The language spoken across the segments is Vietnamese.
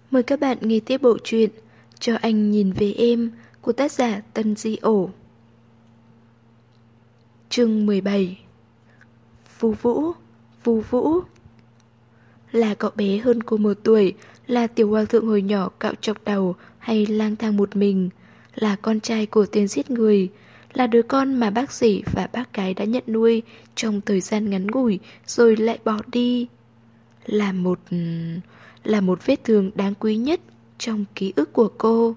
Mời các bạn nghe tiếp bộ truyện Cho anh nhìn về em của tác giả Tân Di Ổ. Chương 17. Vu Vũ, Vu Vũ là cậu bé hơn cô 1 tuổi, là tiểu hòa thượng hồi nhỏ cạo chọc đầu hay lang thang một mình, là con trai của tên giết người, là đứa con mà bác rể và bác cái đã nhận nuôi trong thời gian ngắn ngủi rồi lại bỏ đi. Là một vết thương đáng quý nhất trong ký ức của cô.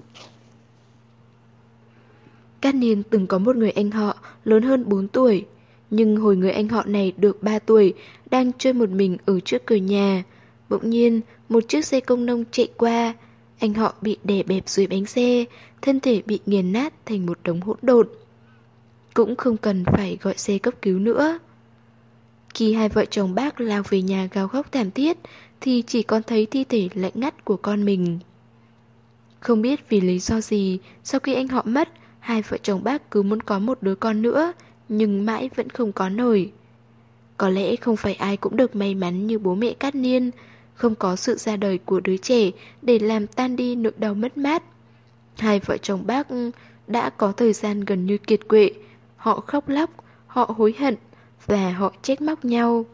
Cát Niên từng có một người anh họ lớn hơn 4 tuổi, nhưng hồi người anh họ này được 3 tuổi, đang chơi một mình ở trước cửa nhà. Bỗng nhiên, một chiếc xe công nông chạy qua, anh họ bị đè bẹp dưới bánh xe, thân thể bị nghiền nát thành một đống hỗn độn. Cũng không cần phải gọi xe cấp cứu nữa. Khi hai vợ chồng bác lao về nhà gào khóc thảm thiết, thì chỉ còn thấy thi thể lạnh ngắt của con mình. Không biết vì lý do gì, sau khi anh họ mất, hai vợ chồng bác cứ muốn có một đứa con nữa, nhưng mãi vẫn không có nổi. Có lẽ không phải ai cũng được may mắn như bố mẹ Cát Niên, không có sự ra đời của đứa trẻ để làm tan đi nỗi đau mất mát. Hai vợ chồng bác đã có thời gian gần như kiệt quệ, họ khóc lóc, họ hối hận và họ trách móc nhau.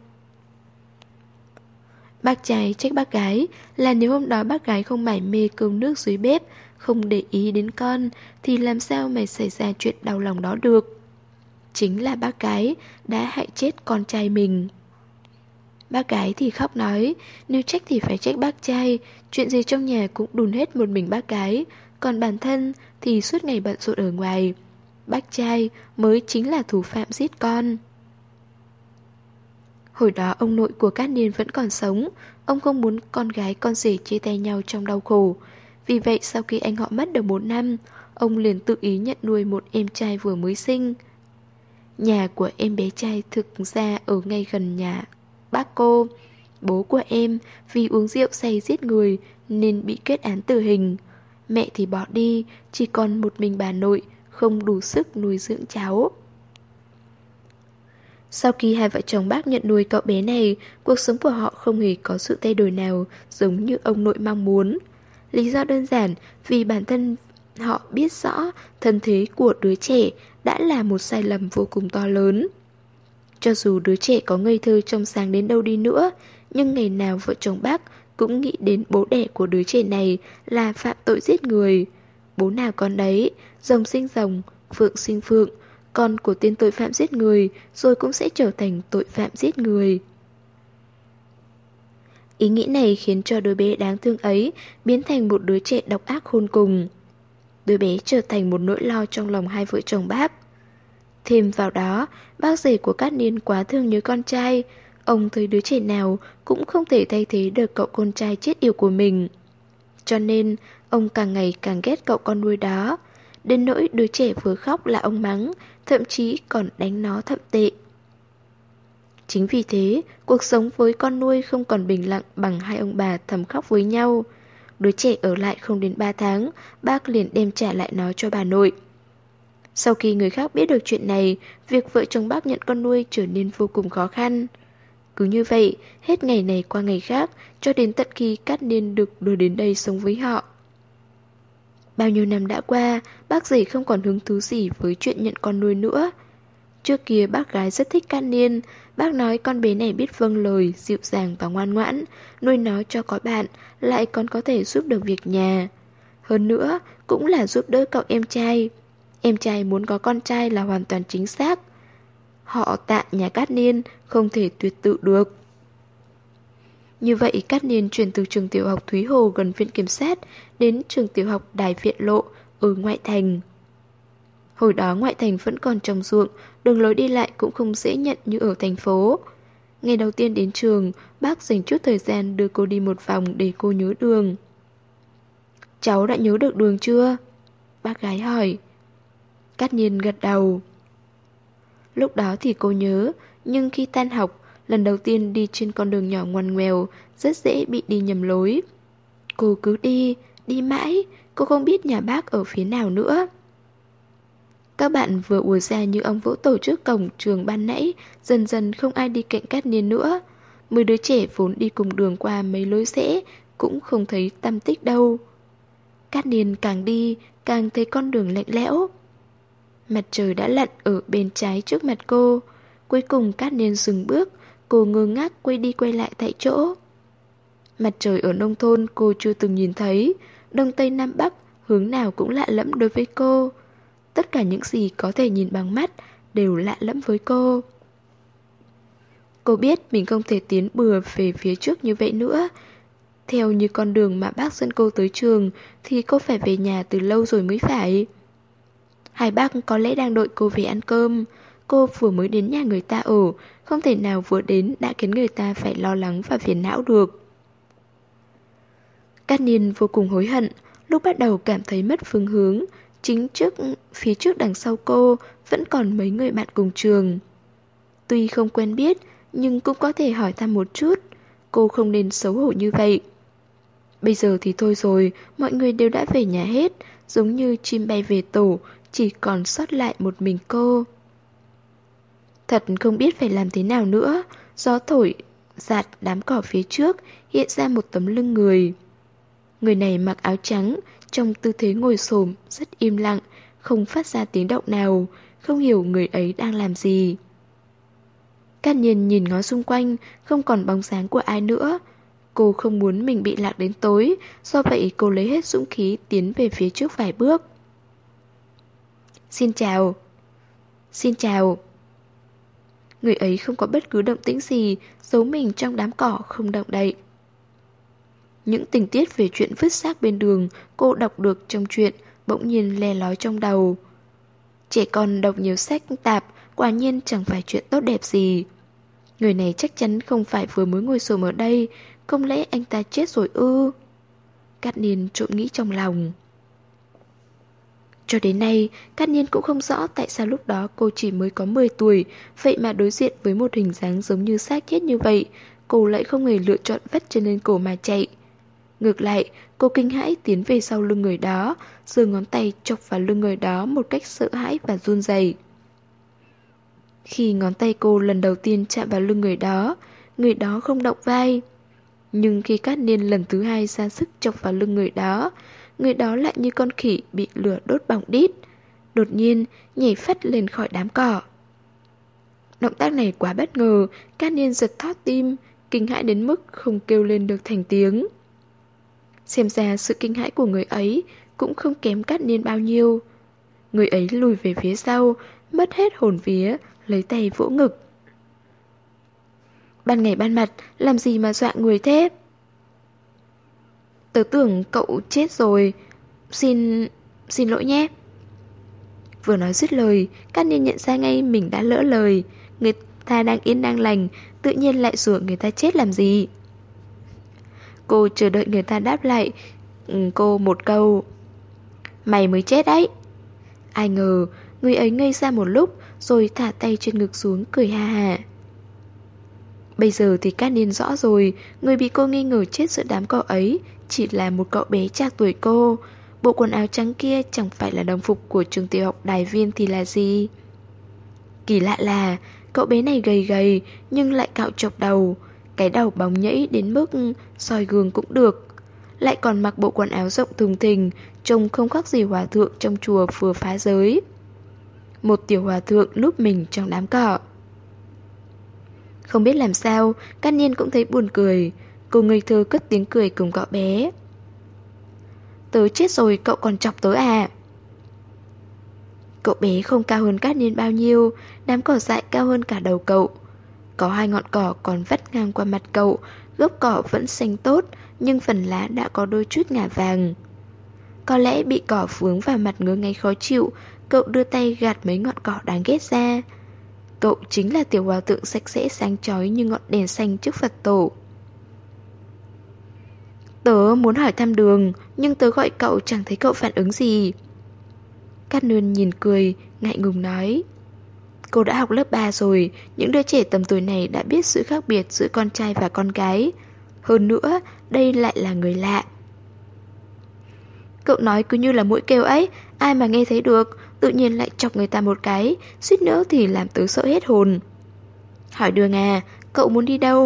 Bác trai trách bác gái là nếu hôm đó bác gái không mải mê cơm nước dưới bếp, không để ý đến con, thì làm sao mà xảy ra chuyện đau lòng đó được. Chính là bác gái đã hại chết con trai mình. Bác gái thì khóc nói, nếu trách thì phải trách bác trai, chuyện gì trong nhà cũng đùn hết một mình bác gái, còn bản thân thì suốt ngày bận rộn ở ngoài. Bác trai mới chính là thủ phạm giết con. Hồi đó ông nội của Cát Niên vẫn còn sống, ông không muốn con gái con rể chia tay nhau trong đau khổ. Vì vậy sau khi anh họ mất được 1 năm, ông liền tự ý nhận nuôi một em trai vừa mới sinh. Nhà của em bé trai thực ra ở ngay gần nhà bác cô. Bố của em vì uống rượu say giết người nên bị kết án tử hình. Mẹ thì bỏ đi, chỉ còn một mình bà nội, không đủ sức nuôi dưỡng cháu. Sau khi hai vợ chồng bác nhận nuôi cậu bé này, cuộc sống của họ không hề có sự thay đổi nào giống như ông nội mong muốn. Lý do đơn giản vì bản thân họ biết rõ thân thế của đứa trẻ đã là một sai lầm vô cùng to lớn. Cho dù đứa trẻ có ngây thơ trong sáng đến đâu đi nữa, nhưng ngày nào vợ chồng bác cũng nghĩ đến bố đẻ của đứa trẻ này là phạm tội giết người. Bố nào con đấy, rồng sinh rồng, phượng sinh phượng, con của tên tội phạm giết người rồi cũng sẽ trở thành tội phạm giết người. Ý nghĩ này khiến cho đứa bé đáng thương ấy biến thành một đứa trẻ độc ác khôn cùng. Đứa bé trở thành một nỗi lo trong lòng hai vợ chồng bác. Thêm vào đó, bác rể của Cát Niên quá thương nhớ con trai. Ông thấy đứa trẻ nào cũng không thể thay thế được cậu con trai chết yểu của mình. Cho nên, ông càng ngày càng ghét cậu con nuôi đó. Đến nỗi đứa trẻ vừa khóc là ông mắng, thậm chí còn đánh nó thậm tệ. Chính vì thế, cuộc sống với con nuôi không còn bình lặng bằng hai ông bà thầm khóc với nhau. Đứa trẻ ở lại không đến 3 tháng, bác liền đem trả lại nó cho bà nội. Sau khi người khác biết được chuyện này, việc vợ chồng bác nhận con nuôi trở nên vô cùng khó khăn. Cứ như vậy, hết ngày này qua ngày khác, cho đến tận khi Cát Niên được đưa đến đây sống với họ. Bao nhiêu năm đã qua, bác rể không còn hứng thú gì với chuyện nhận con nuôi nữa. Trước kia bác gái rất thích Cát Niên, bác nói con bé này biết vâng lời, dịu dàng và ngoan ngoãn, nuôi nó cho có bạn, lại còn có thể giúp được việc nhà. Hơn nữa, cũng là giúp đỡ cậu em trai. Em trai muốn có con trai là hoàn toàn chính xác. Họ Tạ nhà Cát Niên không thể tuyệt tự được. Như vậy Cát Niên chuyển từ trường tiểu học Thúy Hồ gần viện kiểm sát đến trường tiểu học Đài Viện Lộ ở ngoại thành. Hồi đó ngoại thành vẫn còn trồng ruộng, đường lối đi lại cũng không dễ nhận như ở thành phố. Ngày đầu tiên đến trường, bác dành chút thời gian đưa cô đi một vòng để cô nhớ đường. Cháu đã nhớ được đường chưa? Bác gái hỏi. Cát Niên gật đầu. Lúc đó thì cô nhớ, nhưng khi tan học, lần đầu tiên đi trên con đường nhỏ ngoằn ngoèo, rất dễ bị đi nhầm lối. Cô cứ đi, đi mãi, cô không biết nhà bác ở phía nào nữa. Các bạn vừa ùa ra như ông vỗ tổ trước cổng trường ban nãy, dần dần không ai đi cạnh Cát Niên nữa. 10 đứa trẻ vốn đi cùng đường qua mấy lối rẽ cũng không thấy tăm tích đâu. Cát Niên càng đi, càng thấy con đường lạnh lẽo. Mặt trời đã lặn ở bên trái trước mặt cô. Cuối cùng Cát Niên dừng bước, cô ngơ ngác quay đi quay lại tại chỗ. Mặt trời ở nông thôn cô chưa từng nhìn thấy, đông tây nam bắc, hướng nào cũng lạ lẫm đối với cô. Tất cả những gì có thể nhìn bằng mắt đều lạ lẫm với cô. Cô biết mình không thể tiến bừa về phía trước như vậy nữa. Theo như con đường mà bác dẫn cô tới trường thì cô phải về nhà từ lâu rồi mới phải. Hai bác có lẽ đang đợi cô về ăn cơm. Cô vừa mới đến nhà người ta ở, không thể nào vừa đến đã khiến người ta phải lo lắng và phiền não được. Cát Niên vô cùng hối hận, lúc bắt đầu cảm thấy mất phương hướng. Phía trước đằng sau cô vẫn còn mấy người bạn cùng trường. Tuy không quen biết, nhưng cũng có thể hỏi thăm một chút. Cô không nên xấu hổ như vậy. Bây giờ thì thôi rồi, mọi người đều đã về nhà hết, giống như chim bay về tổ, chỉ còn sót lại một mình cô. Thật không biết phải làm thế nào nữa. Gió thổi rạt đám cỏ phía trước, hiện ra một tấm lưng người. Người này mặc áo trắng, trong tư thế ngồi xổm, rất im lặng, không phát ra tiếng động nào, không hiểu người ấy đang làm gì. Cát Nhiên nhìn ngó xung quanh, không còn bóng dáng của ai nữa. Cô không muốn mình bị lạc đến tối, do vậy cô lấy hết dũng khí tiến về phía trước vài bước. Xin chào. Xin chào. Người ấy không có bất cứ động tĩnh gì, giấu mình trong đám cỏ không động đậy. Những tình tiết về chuyện vứt xác bên đường cô đọc được trong truyện bỗng nhiên le lói trong đầu. Trẻ con đọc nhiều sách tạp, quả nhiên chẳng phải chuyện tốt đẹp gì. Người này chắc chắn không phải vừa mới ngồi xổm ở đây, không lẽ anh ta chết rồi ư? Cát Niên trộm nghĩ trong lòng. Cho đến nay, Cát Niên cũng không rõ tại sao lúc đó cô chỉ mới có 10 tuổi, vậy mà đối diện với một hình dáng giống như xác chết như vậy, cô lại không hề lựa chọn vắt chân lên cổ mà chạy. Ngược lại, cô kinh hãi tiến về sau lưng người đó, giơ ngón tay chọc vào lưng người đó một cách sợ hãi và run rẩy. Khi ngón tay cô lần đầu tiên chạm vào lưng người đó không động vai. Nhưng khi Cát Niên lần thứ hai ra sức chọc vào lưng người đó lại như con khỉ bị lửa đốt bỏng đít, đột nhiên nhảy phắt lên khỏi đám cỏ. Động tác này quá bất ngờ, Cát Niên giật thót tim, kinh hãi đến mức không kêu lên được thành tiếng. Xem ra sự kinh hãi của người ấy cũng không kém Cát Niên bao nhiêu. Người ấy lùi về phía sau, mất hết hồn vía, lấy tay vỗ ngực. Ban ngày ban mặt, làm gì mà dọa người thế? Tớ tưởng cậu chết rồi. Xin lỗi nhé. Vừa nói dứt lời, Cát Niên nhận ra ngay mình đã lỡ lời. Người ta đang yên đang lành, tự nhiên lại rủa người ta chết làm gì? Cô chờ đợi người ta đáp lại cô một câu: mày mới chết đấy. Ai ngờ, người ấy ngây ra một lúc rồi thả tay trên ngực xuống cười ha ha. Bây giờ thì Cát Niên rõ rồi, người bị cô nghi ngờ chết giữa đám cỏ ấy chỉ là một cậu bé trạc tuổi cô. Bộ quần áo trắng kia chẳng phải là đồng phục của trường tiểu học Đài Viên thì là gì? Kỳ lạ là cậu bé này gầy gầy nhưng lại cạo chọc đầu, cái đầu bóng nhẫy đến mức soi gương cũng được. Lại còn mặc bộ quần áo rộng thùng thình, trông không khác gì hòa thượng trong chùa vừa phá giới. Một tiểu hòa thượng núp mình trong đám cỏ. Không biết làm sao, Cát Niên cũng thấy buồn cười. Cô ngây thơ cất tiếng cười cùng cậu bé. Tớ chết rồi cậu còn chọc tớ à? Cậu bé không cao hơn Cát Niên bao nhiêu, đám cỏ dại cao hơn cả đầu cậu. Có hai ngọn cỏ còn vắt ngang qua mặt cậu, gốc cỏ vẫn xanh tốt, nhưng phần lá đã có đôi chút ngả vàng. Có lẽ bị cỏ vướng vào mặt ngứa ngáy khó chịu, cậu đưa tay gạt mấy ngọn cỏ đáng ghét ra. Cậu chính là tiểu hòa thượng sạch sẽ sáng chói như ngọn đèn xanh trước Phật tổ. Tớ muốn hỏi thăm đường, nhưng tớ gọi cậu chẳng thấy cậu phản ứng gì. Cát Niên nhìn cười, ngại ngùng nói. Cô đã học lớp 3 rồi, những đứa trẻ tầm tuổi này đã biết sự khác biệt giữa con trai và con gái. Hơn nữa, đây lại là người lạ. Cậu nói cứ như là mũi kêu ấy, ai mà nghe thấy được, tự nhiên lại chọc người ta một cái, suýt nữa thì làm tớ sợ hết hồn. Hỏi đường à, cậu muốn đi đâu?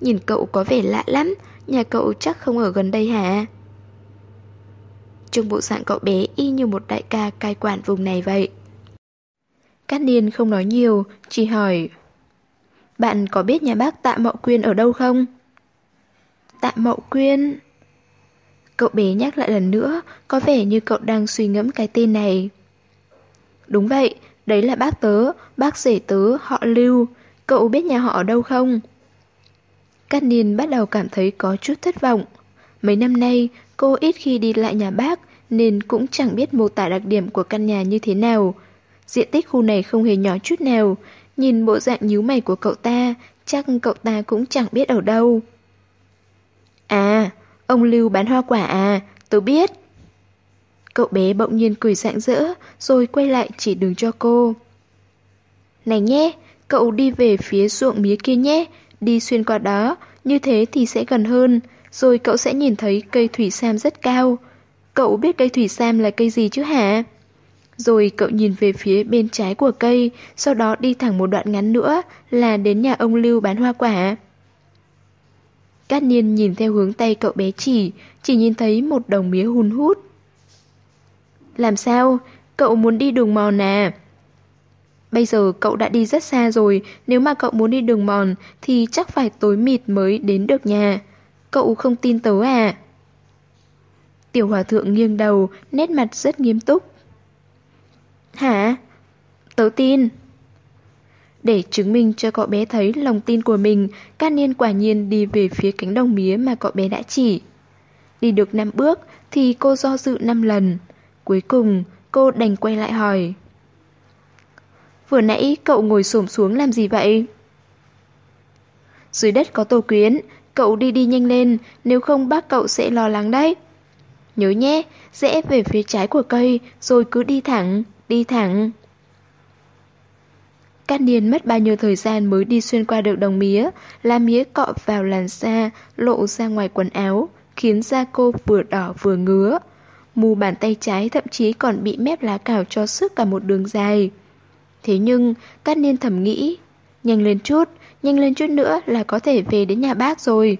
nhìn cậu có vẻ lạ lắm, nhà cậu chắc không ở gần đây hả? Trông bộ dạng cậu bé y như một đại ca cai quản vùng này vậy. Cát Niên không nói nhiều, chỉ hỏi: Bạn có biết nhà bác Tạ Mậu Quyên ở đâu không? Tạ Mậu Quyên? Cậu bé nhắc lại lần nữa, có vẻ như cậu đang suy ngẫm cái tên này. Đúng vậy, đấy là bác tớ, bác rể tớ, họ Lưu. Cậu biết nhà họ ở đâu không? Cát Niên bắt đầu cảm thấy có chút thất vọng. Mấy năm nay, cô ít khi đi lại nhà bác, nên cũng chẳng biết mô tả đặc điểm của căn nhà như thế nào. Diện tích khu này không hề nhỏ chút nào. Nhìn bộ dạng nhíu mày của cậu ta, chắc cậu ta cũng chẳng biết ở đâu. À, ông Lưu bán hoa quả à, tớ biết. Cậu bé bỗng nhiên cười rạng rỡ, rồi quay lại chỉ đường cho cô. Này nhé, cậu đi về phía ruộng mía kia nhé, đi xuyên qua đó, như thế thì sẽ gần hơn, rồi cậu sẽ nhìn thấy cây thủy sam rất cao. Cậu biết cây thủy sam là cây gì chứ hả? Rồi cậu nhìn về phía bên trái của cây, sau đó đi thẳng một đoạn ngắn nữa là đến nhà ông Lưu bán hoa quả. Cát Niên nhìn theo hướng tay cậu bé chỉ nhìn thấy một đồng mía hun hút. Làm sao? Cậu muốn đi đường mòn à? Bây giờ cậu đã đi rất xa rồi, nếu mà cậu muốn đi đường mòn thì chắc phải tối mịt mới đến được nhà. Cậu không tin tớ à? Tiểu hòa thượng nghiêng đầu, nét mặt rất nghiêm túc. Hả? Tớ tin. Để chứng minh cho cậu bé thấy lòng tin của mình, Cát Niên quả nhiên đi về phía cánh đồng mía mà cậu bé đã chỉ. Đi được 5 bước thì cô do dự 5 lần. Cuối cùng cô đành quay lại hỏi: Vừa nãy cậu ngồi xổm xuống làm gì vậy? Dưới đất có Tô Quyến, cậu đi đi nhanh lên, nếu không bác cậu sẽ lo lắng đấy. Nhớ nhé, rẽ về phía trái của cây, rồi cứ đi thẳng, đi thẳng. Cát Niên mất bao nhiêu thời gian mới đi xuyên qua được đồng mía, lá mía cọ vào làn da, lộ ra ngoài quần áo, khiến da cô vừa đỏ vừa ngứa. Mu bàn tay trái thậm chí còn bị mép lá cào cho sức cả một đường dài. Thế nhưng, Cát Niên thầm nghĩ, nhanh lên chút nữa là có thể về đến nhà bác rồi.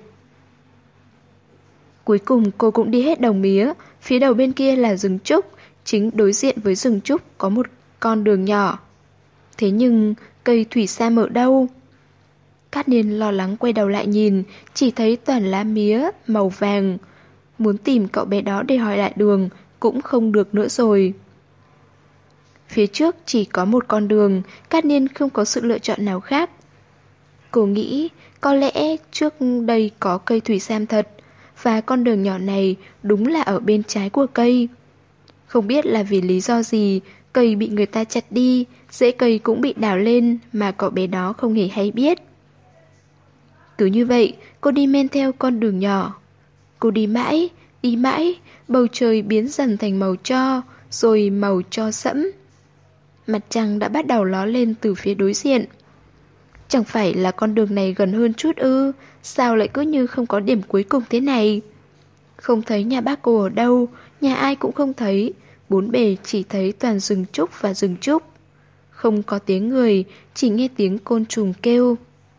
Cuối cùng cô cũng đi hết đồng mía, phía đầu bên kia là rừng trúc, chính đối diện với rừng trúc có một con đường nhỏ. Thế nhưng, cây thủy sam ở đâu? Cát Niên lo lắng quay đầu lại nhìn, chỉ thấy toàn lá mía màu vàng. Muốn tìm cậu bé đó để hỏi lại đường cũng không được nữa rồi. Phía trước chỉ có một con đường, Cát Niên không có sự lựa chọn nào khác. Cô nghĩ có lẽ trước đây có cây thủy sam thật, và con đường nhỏ này đúng là ở bên trái của cây. Không biết là vì lý do gì, cây bị người ta chặt đi, rễ cây cũng bị đào lên mà cậu bé đó không hề hay biết. Cứ như vậy, cô đi men theo con đường nhỏ. Cô đi mãi, bầu trời biến dần thành màu tro, rồi màu tro sẫm. Mặt trăng đã bắt đầu ló lên từ phía đối diện. Chẳng phải là con đường này gần hơn chút ư? Sao lại cứ như không có điểm cuối cùng thế này? Không thấy nhà bác cô ở đâu, nhà ai cũng không thấy. Bốn bề chỉ thấy toàn rừng trúc và rừng trúc. Không có tiếng người, chỉ nghe tiếng côn trùng kêu.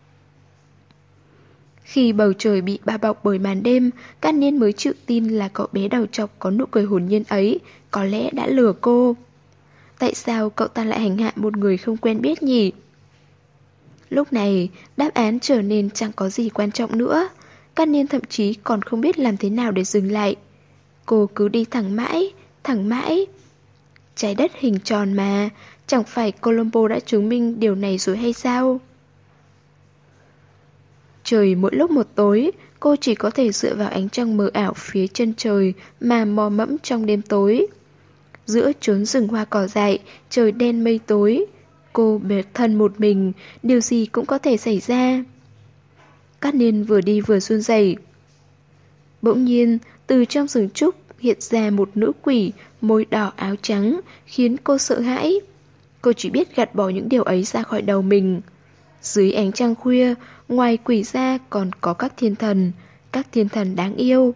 Khi bầu trời bị bao bọc bởi màn đêm, Cát Niên mới chịu tin là cậu bé đầu trọc có nụ cười hồn nhiên ấy có lẽ đã lừa cô. Tại sao cậu ta lại hành hạ một người không quen biết nhỉ? Lúc này, đáp án trở nên chẳng có gì quan trọng nữa. Cát Niên thậm chí còn không biết làm thế nào để dừng lại. Cô cứ đi thẳng mãi, thẳng mãi. Trái đất hình tròn mà, chẳng phải Colombo đã chứng minh điều này rồi hay sao? Trời mỗi lúc một tối, cô chỉ có thể dựa vào ánh trăng mờ ảo phía chân trời mà mò mẫm trong đêm tối. Giữa chốn rừng hoa cỏ dại, trời đen mây tối, cô bệt thân một mình, điều gì cũng có thể xảy ra. Cát Niên vừa đi vừa run rẩy. Bỗng nhiên, từ trong rừng trúc hiện ra một nữ quỷ, môi đỏ áo trắng, khiến cô sợ hãi. Cô chỉ biết gạt bỏ những điều ấy ra khỏi đầu mình. Dưới ánh trăng khuya, ngoài quỷ ra còn có các thiên thần đáng yêu.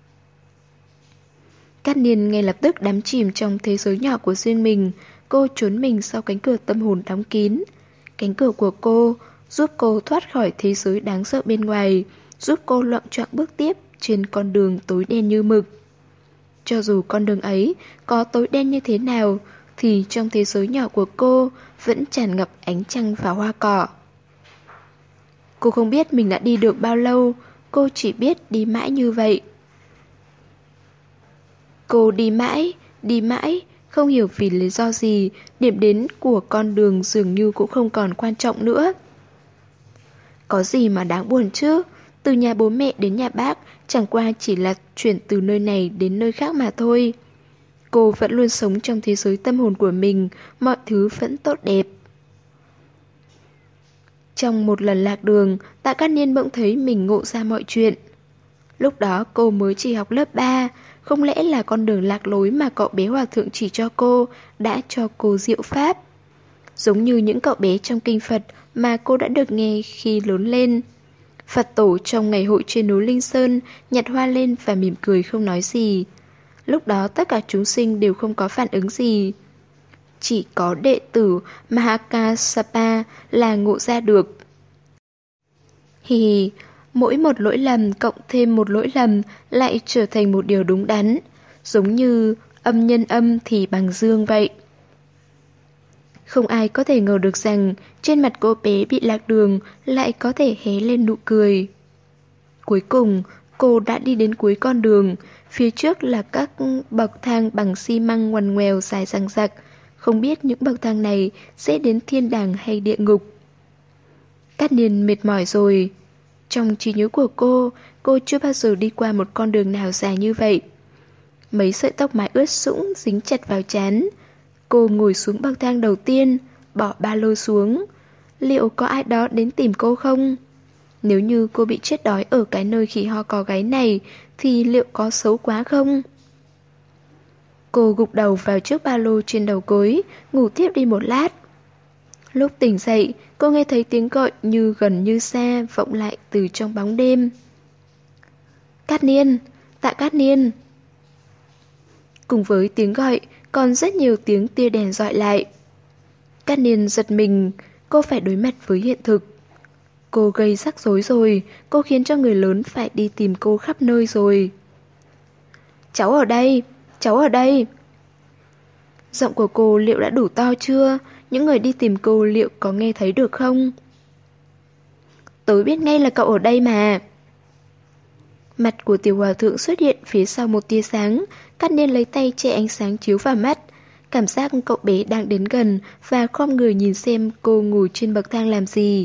Cát Niên ngay lập tức đắm chìm trong thế giới nhỏ của riêng mình. Cô trốn mình sau cánh cửa tâm hồn đóng kín. Cánh cửa của cô, giúp cô thoát khỏi thế giới đáng sợ bên ngoài, giúp cô loạng choạng bước tiếp trên con đường tối đen như mực. Cho dù con đường ấy có tối đen như thế nào, thì trong thế giới nhỏ của cô vẫn tràn ngập ánh trăng và hoa cỏ. Cô không biết mình đã đi được bao lâu, cô chỉ biết đi mãi như vậy. Cô đi mãi, không hiểu vì lý do gì, điểm đến của con đường dường như cũng không còn quan trọng nữa. Có gì mà đáng buồn chứ, từ nhà bố mẹ đến nhà bác chẳng qua chỉ là chuyển từ nơi này đến nơi khác mà thôi. Cô vẫn luôn sống trong thế giới tâm hồn của mình, mọi thứ vẫn tốt đẹp. Trong một lần lạc đường, Tạ Cát Niên bỗng thấy mình ngộ ra mọi chuyện. Lúc đó cô mới chỉ học lớp 3, không lẽ là con đường lạc lối mà cậu bé hòa thượng chỉ cho cô đã cho cô diệu pháp. Giống như những cậu bé trong kinh Phật mà cô đã được nghe khi lớn lên. Phật tổ trong ngày hội trên núi Linh Sơn nhặt hoa lên và mỉm cười không nói gì. Lúc đó tất cả chúng sinh đều không có phản ứng gì. Chỉ có đệ tử Mahakasapa là ngộ ra được. Hì hì, mỗi một lỗi lầm cộng thêm một lỗi lầm lại trở thành một điều đúng đắn. Giống như âm nhân âm thì bằng dương vậy. Không ai có thể ngờ được rằng trên mặt cô bé bị lạc đường lại có thể hé lên nụ cười. Cuối cùng, cô đã đi đến cuối con đường. Phía trước là các bậc thang bằng xi măng ngoằn ngoèo dài dằng dặc. Không biết những bậc thang này sẽ đến thiên đàng hay địa ngục. Cát Niên mệt mỏi rồi. Trong trí nhớ của cô chưa bao giờ đi qua một con đường nào dài như vậy. Mấy sợi tóc mái ướt sũng dính chặt vào trán. Cô ngồi xuống bậc thang đầu tiên, bỏ ba lô xuống. Liệu có ai đó đến tìm cô không? Nếu như cô bị chết đói ở cái nơi khỉ ho có gáy này, thì liệu có xấu quá không? Cô gục đầu vào chiếc ba lô trên đầu gối, ngủ tiếp đi một lát. Lúc tỉnh dậy, cô nghe thấy tiếng gọi như gần như xa vọng lại từ trong bóng đêm. Cát Niên, Tạ Cát Niên. Cùng với tiếng gọi, còn rất nhiều tiếng tia đèn dọi lại. Cát Niên giật mình, cô phải đối mặt với hiện thực. Cô gây rắc rối rồi, cô khiến cho người lớn phải đi tìm cô khắp nơi rồi. Cháu ở đây, cháu ở đây. Giọng của cô liệu đã đủ to chưa? Những người đi tìm cô liệu có nghe thấy được không? Tớ biết ngay là cậu ở đây mà. Mặt của tiểu hòa thượng xuất hiện phía sau một tia sáng. Cát Niên lấy tay che ánh sáng chiếu vào mắt. Cảm giác cậu bé đang đến gần và khom người nhìn xem cô ngồi trên bậc thang làm gì.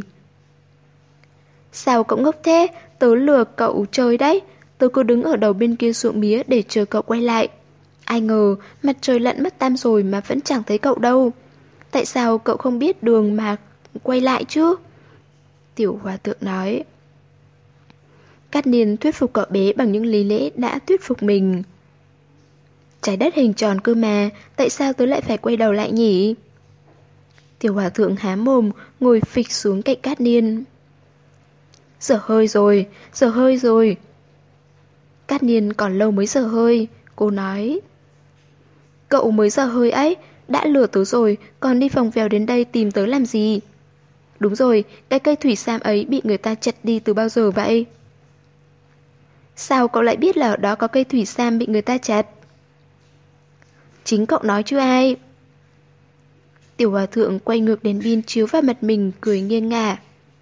Sao cậu ngốc thế? Tớ lừa cậu chơi đấy. Tớ cứ đứng ở đầu bên kia ruộng mía để chờ cậu quay lại. Ai ngờ mặt trời lặn mất tăm rồi mà vẫn chẳng thấy cậu đâu. Tại sao cậu không biết đường mà quay lại chứ? Tiểu hòa thượng nói. Cát Niên thuyết phục cậu bé bằng những lý lẽ đã thuyết phục mình. Trái đất hình tròn cơ mà, tại sao tớ lại phải quay đầu lại nhỉ? Tiểu hòa thượng há mồm, ngồi phịch xuống cạnh Cát Niên. Dở hơi rồi, dở hơi rồi. Cát Niên còn lâu mới dở hơi, cô nói. Cậu mới dở hơi ấy, đã lừa tớ rồi, còn đi vòng vèo đến đây tìm tớ làm gì? Đúng rồi, cái cây thủy sam ấy bị người ta chặt đi từ bao giờ vậy? Sao cậu lại biết là ở đó có cây thủy sam bị người ta chặt? Chính cậu nói chứ ai? Tiểu hòa thượng quay ngược đèn pin chiếu vào mặt mình, cười nghiêng ngả.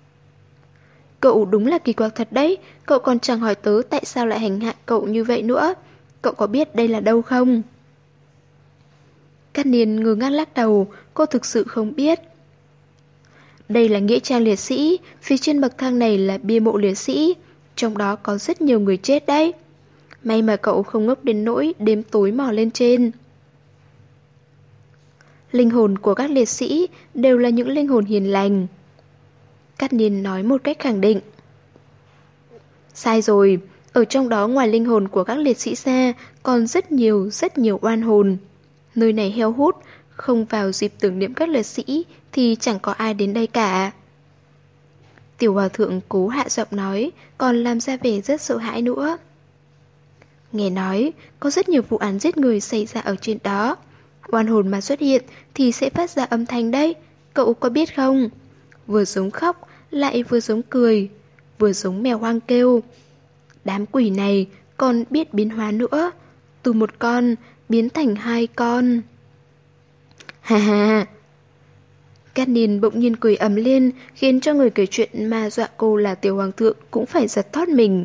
Cậu đúng là kỳ quặc thật đấy, cậu còn chẳng hỏi tớ tại sao lại hành hạ cậu như vậy nữa. Cậu có biết đây là đâu không? Cát Niên ngơ ngác lắc đầu, cô thực sự không biết. Đây là nghĩa trang liệt sĩ, phía trên bậc thang này là bia mộ liệt sĩ, trong đó có rất nhiều người chết đấy. May mà cậu không ngốc đến nỗi đêm tối mò lên trên. Linh hồn của các liệt sĩ đều là những linh hồn hiền lành. Cát Niên nói một cách khẳng định. Sai rồi, ở trong đó ngoài linh hồn của các liệt sĩ ra còn rất nhiều oan hồn. Nơi này heo hút, không vào dịp tưởng niệm các liệt sĩ thì chẳng có ai đến đây cả. Tiểu hòa thượng cố hạ giọng nói, còn làm ra vẻ rất sợ hãi nữa. Nghe nói, có rất nhiều vụ án giết người xảy ra ở trên đó. Oan hồn mà xuất hiện thì sẽ phát ra âm thanh đấy, cậu có biết không? Vừa giống khóc, lại vừa giống cười, vừa giống mèo hoang kêu. Đám quỷ này còn biết biến hóa nữa, từ một con biến thành hai con. Ha ha! Cát Niên bỗng nhiên cười ầm lên, khiến cho người kể chuyện ma dọa cô là tiểu hoàng thượng cũng phải giật thót mình.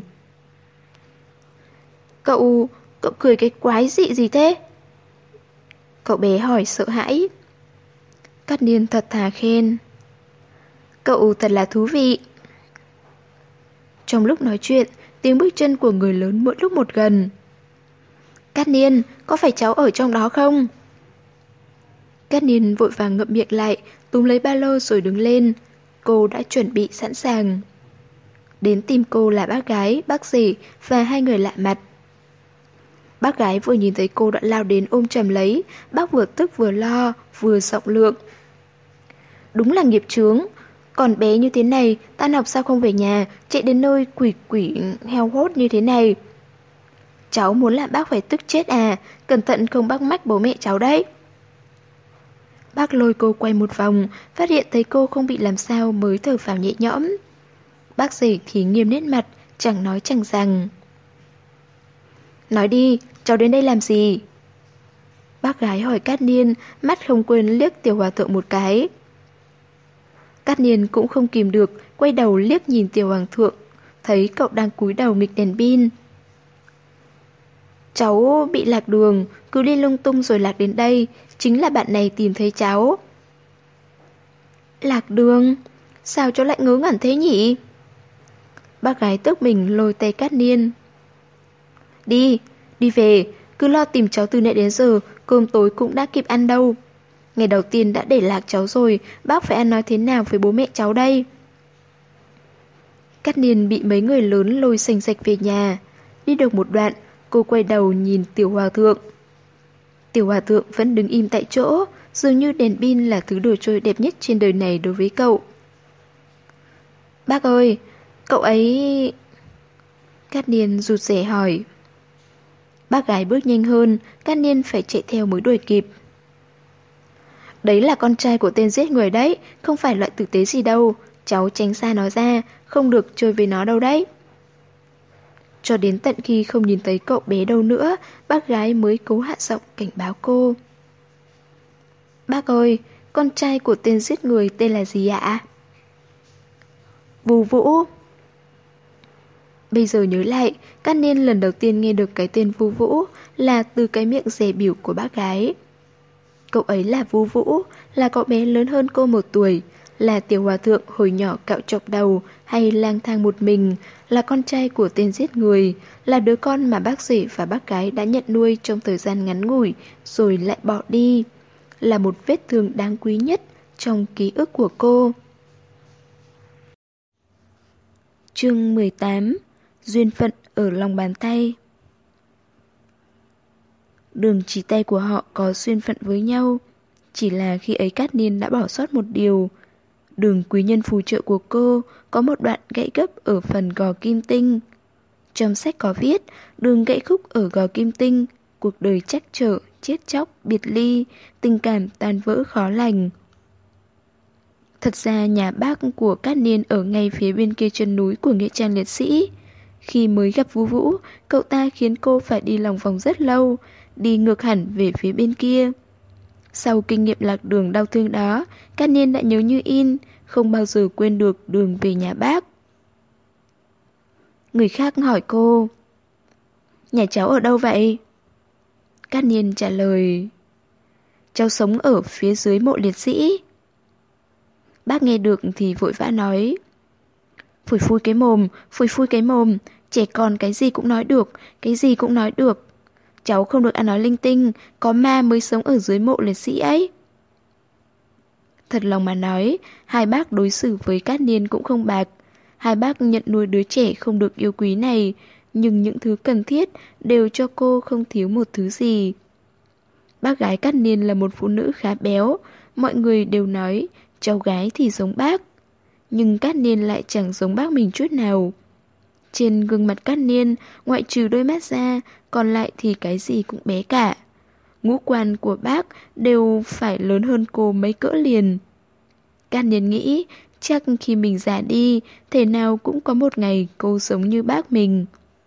Cậu cười cái quái dị gì thế? Cậu bé hỏi sợ hãi. Cát Niên thật thà khen. Cậu thật là thú vị. Trong lúc nói chuyện, tiếng bước chân của người lớn mỗi lúc một gần. Cát Niên, có phải cháu ở trong đó không? Cát Niên vội vàng ngậm miệng lại, túm lấy ba lô rồi đứng lên. Cô đã chuẩn bị sẵn sàng. Đến tìm cô là bác gái, bác rể và hai người lạ mặt. Bác gái vừa nhìn thấy cô đã lao đến ôm chầm lấy, bác vừa tức vừa lo, vừa rộng lượng. Đúng là nghiệp chướng, còn bé như thế này, tan học sao không về nhà, chạy đến nơi quỷ quỷ heo hốt như thế này. Cháu muốn làm bác phải tức chết à, cẩn thận không bác mách bố mẹ cháu đấy. Bác lôi cô quay một vòng, phát hiện thấy cô không bị làm sao mới thở phào nhẹ nhõm. Bác rể thì nghiêm nét mặt, chẳng nói chẳng rằng. Nói đi, cháu đến đây làm gì? Bác gái hỏi Cát Niên, mắt không quên liếc tiểu hòa thượng một cái. Cát Niên cũng không kìm được, quay đầu liếc nhìn tiểu hoàng thượng, thấy cậu đang cúi đầu nghịch đèn pin. Cháu bị lạc đường, cứ đi lung tung rồi lạc đến đây, chính là bạn này tìm thấy cháu. Lạc đường? Sao cháu lại ngớ ngẩn thế nhỉ? Bác gái tức mình lôi tay Cát Niên. Đi về, cứ lo tìm cháu từ nãy đến giờ, cơm tối cũng đã kịp ăn đâu. Ngày đầu tiên đã để lạc cháu rồi, bác phải ăn nói thế nào với bố mẹ cháu đây? Cát Niên bị mấy người lớn lôi sành sạch về nhà. Đi được một đoạn, cô quay đầu nhìn tiểu hòa thượng. Tiểu hòa thượng vẫn đứng im tại chỗ, dường như đèn pin là thứ đồ chơi đẹp nhất trên đời này đối với cậu. Bác ơi, cậu ấy... Cát Niên rụt rè hỏi. Bác gái bước nhanh hơn, Cát Niên phải chạy theo mới đuổi kịp. Đấy là con trai của tên giết người đấy, không phải loại tử tế gì đâu. Cháu tránh xa nó ra, không được chơi với nó đâu đấy. Cho đến tận khi không nhìn thấy cậu bé đâu nữa, bác gái mới cố hạ giọng cảnh báo cô. Bác ơi, con trai của tên giết người tên là gì ạ? Vu Vũ. Bây giờ nhớ lại, Cát Niên lần đầu tiên nghe được cái tên Vu Vũ là từ cái miệng dè bỉu của bác gái. Cậu ấy là Vu Vũ, là cậu bé lớn hơn cô 1 tuổi, là tiểu hòa thượng hồi nhỏ cạo chọc đầu hay lang thang một mình, là con trai của tên giết người, là đứa con mà bác rể và bác gái đã nhận nuôi trong thời gian ngắn ngủi rồi lại bỏ đi, là một vết thương đáng quý nhất trong ký ức của cô. Chương 18. Duyên phận ở lòng bàn tay. Đường chỉ tay của họ có duyên phận với nhau, chỉ là khi ấy Cát Niên đã bỏ sót một điều. Đường quý nhân phù trợ của cô có một đoạn gãy gấp ở phần gò kim tinh. Trong sách có viết, đường gãy khúc ở gò kim tinh, cuộc đời trắc trở, chết chóc, biệt ly, tình cảm tan vỡ khó lành. Thật ra nhà bác của Cát Niên ở ngay phía bên kia chân núi của nghĩa trang liệt sĩ. Khi mới gặp Vu Vũ, cậu ta khiến cô phải đi lòng vòng rất lâu, đi ngược hẳn về phía bên kia. Sau kinh nghiệm lạc đường đau thương đó, Cát Niên đã nhớ như in, không bao giờ quên được đường về nhà bác. Người khác hỏi cô, nhà cháu ở đâu vậy? Cát Niên trả lời, cháu sống ở phía dưới mộ liệt sĩ. Bác nghe được thì vội vã nói, phủi phui cái mồm, trẻ con cái gì cũng nói được, cái gì cũng nói được. Cháu không được ăn nói linh tinh, có ma mới sống ở dưới mộ liệt sĩ ấy. Thật lòng mà nói, hai bác đối xử với Cát Niên cũng không bạc. Hai bác nhận nuôi đứa trẻ không được yêu quý này, nhưng những thứ cần thiết đều cho cô không thiếu một thứ gì. Bác gái Cát Niên là một phụ nữ khá béo, mọi người đều nói cháu gái thì giống bác. Nhưng Cát Niên lại chẳng giống bác mình chút nào. Trên gương mặt Cát Niên, ngoại trừ đôi mắt ra, còn lại thì cái gì cũng bé cả. Ngũ quan của bác đều phải lớn hơn cô mấy cỡ liền. Cát Niên nghĩ, Chắc khi mình già đi, thể nào cũng có một ngày cô sống như bác mình.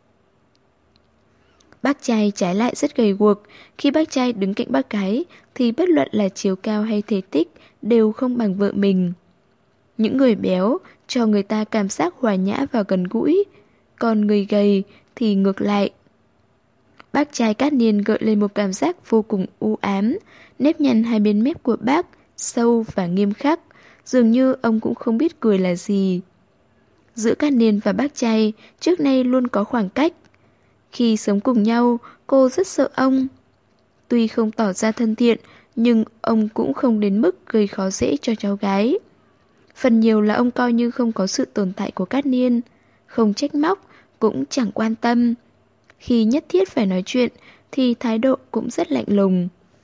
Bác trai trái lại rất gầy guộc, khi bác trai đứng cạnh bác gái thì bất luận là chiều cao hay thể tích đều không bằng vợ mình. Những người béo cho người ta cảm giác hòa nhã và gần gũi, còn người gầy thì ngược lại. Bác trai Cát Niên gợi lên một cảm giác vô cùng u ám, nếp nhăn hai bên mép của bác sâu và nghiêm khắc, dường như ông cũng không biết cười là gì. Giữa Cát Niên và bác trai trước nay luôn có khoảng cách. Khi sống cùng nhau, cô rất sợ ông. Tuy không tỏ ra thân thiện, nhưng ông cũng không đến mức gây khó dễ cho cháu gái. Phần nhiều là ông coi như không có sự tồn tại của Cát Niên, không trách móc, cũng chẳng quan tâm. Khi nhất thiết phải nói chuyện thì thái độ cũng rất lạnh lùng.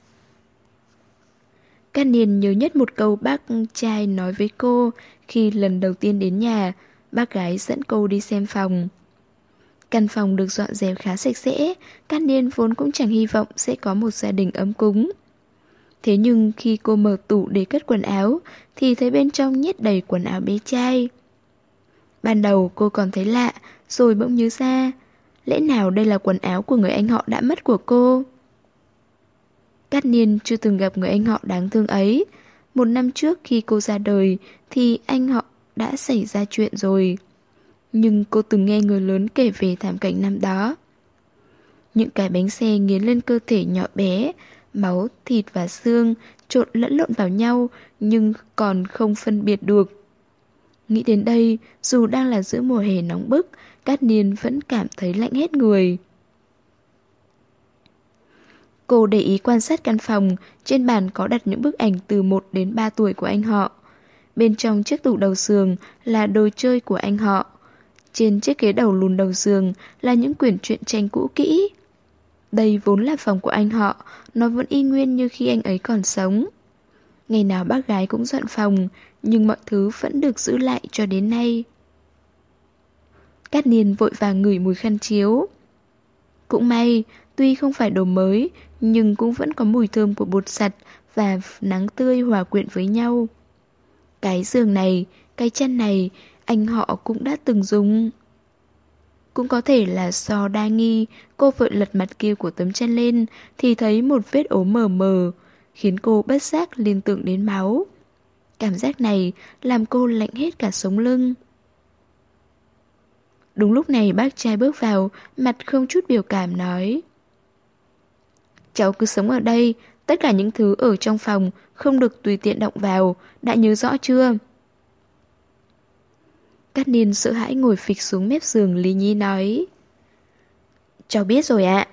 Cát Niên nhớ nhất một câu bác trai nói với cô khi lần đầu tiên đến nhà, bác gái dẫn cô đi xem phòng. Căn phòng được dọn dẹp khá sạch sẽ, Cát Niên vốn cũng chẳng hy vọng sẽ có một gia đình ấm cúng. Thế nhưng khi cô mở tủ để cất quần áo thì thấy bên trong nhét đầy quần áo bé trai. Ban đầu cô còn thấy lạ, rồi bỗng nhớ ra, lẽ nào đây là quần áo của người anh họ đã mất của cô? Cát Niên chưa từng gặp người anh họ đáng thương ấy. Một năm trước khi cô ra đời thì anh họ đã xảy ra chuyện rồi. Nhưng cô từng nghe người lớn kể về thảm cảnh năm đó. Những cái bánh xe nghiến lên cơ thể nhỏ bé, máu, thịt và xương trộn lẫn lộn vào nhau nhưng còn không phân biệt được. Nghĩ đến đây, dù đang là giữa mùa hè nóng bức, Cát Niên vẫn cảm thấy lạnh hết người. Cô để ý quan sát căn phòng, trên bàn có đặt những bức ảnh từ 1 đến 3 tuổi của anh họ. Bên trong chiếc tủ đầu giường là đồ chơi của anh họ. Trên chiếc ghế đầu lùn đầu giường là những quyển truyện tranh cũ kỹ. Đây vốn là phòng của anh họ, nó vẫn y nguyên như khi anh ấy còn sống. Ngày nào bác gái cũng dọn phòng, nhưng mọi thứ vẫn được giữ lại cho đến nay. Cát Niên vội vàng ngửi mùi khăn chiếu. Cũng may, tuy không phải đồ mới, nhưng cũng vẫn có mùi thơm của bột giặt và nắng tươi hòa quyện với nhau. Cái giường này, cái chăn này, anh họ cũng đã từng dùng. Cũng có thể là do đa nghi, cô vội lật mặt kia của tấm chăn lên thì thấy một vết ố mờ mờ, khiến cô bất giác liên tưởng đến máu. Cảm giác này làm cô lạnh hết cả sống lưng. Đúng lúc này bác trai bước vào, mặt không chút biểu cảm nói: cháu cứ sống ở đây, tất cả những thứ ở trong phòng không được tùy tiện động vào, đã nhớ rõ chưa? Cát Niên sợ hãi ngồi phịch xuống mép giường, Lý Nhi nói: cháu biết rồi ạ.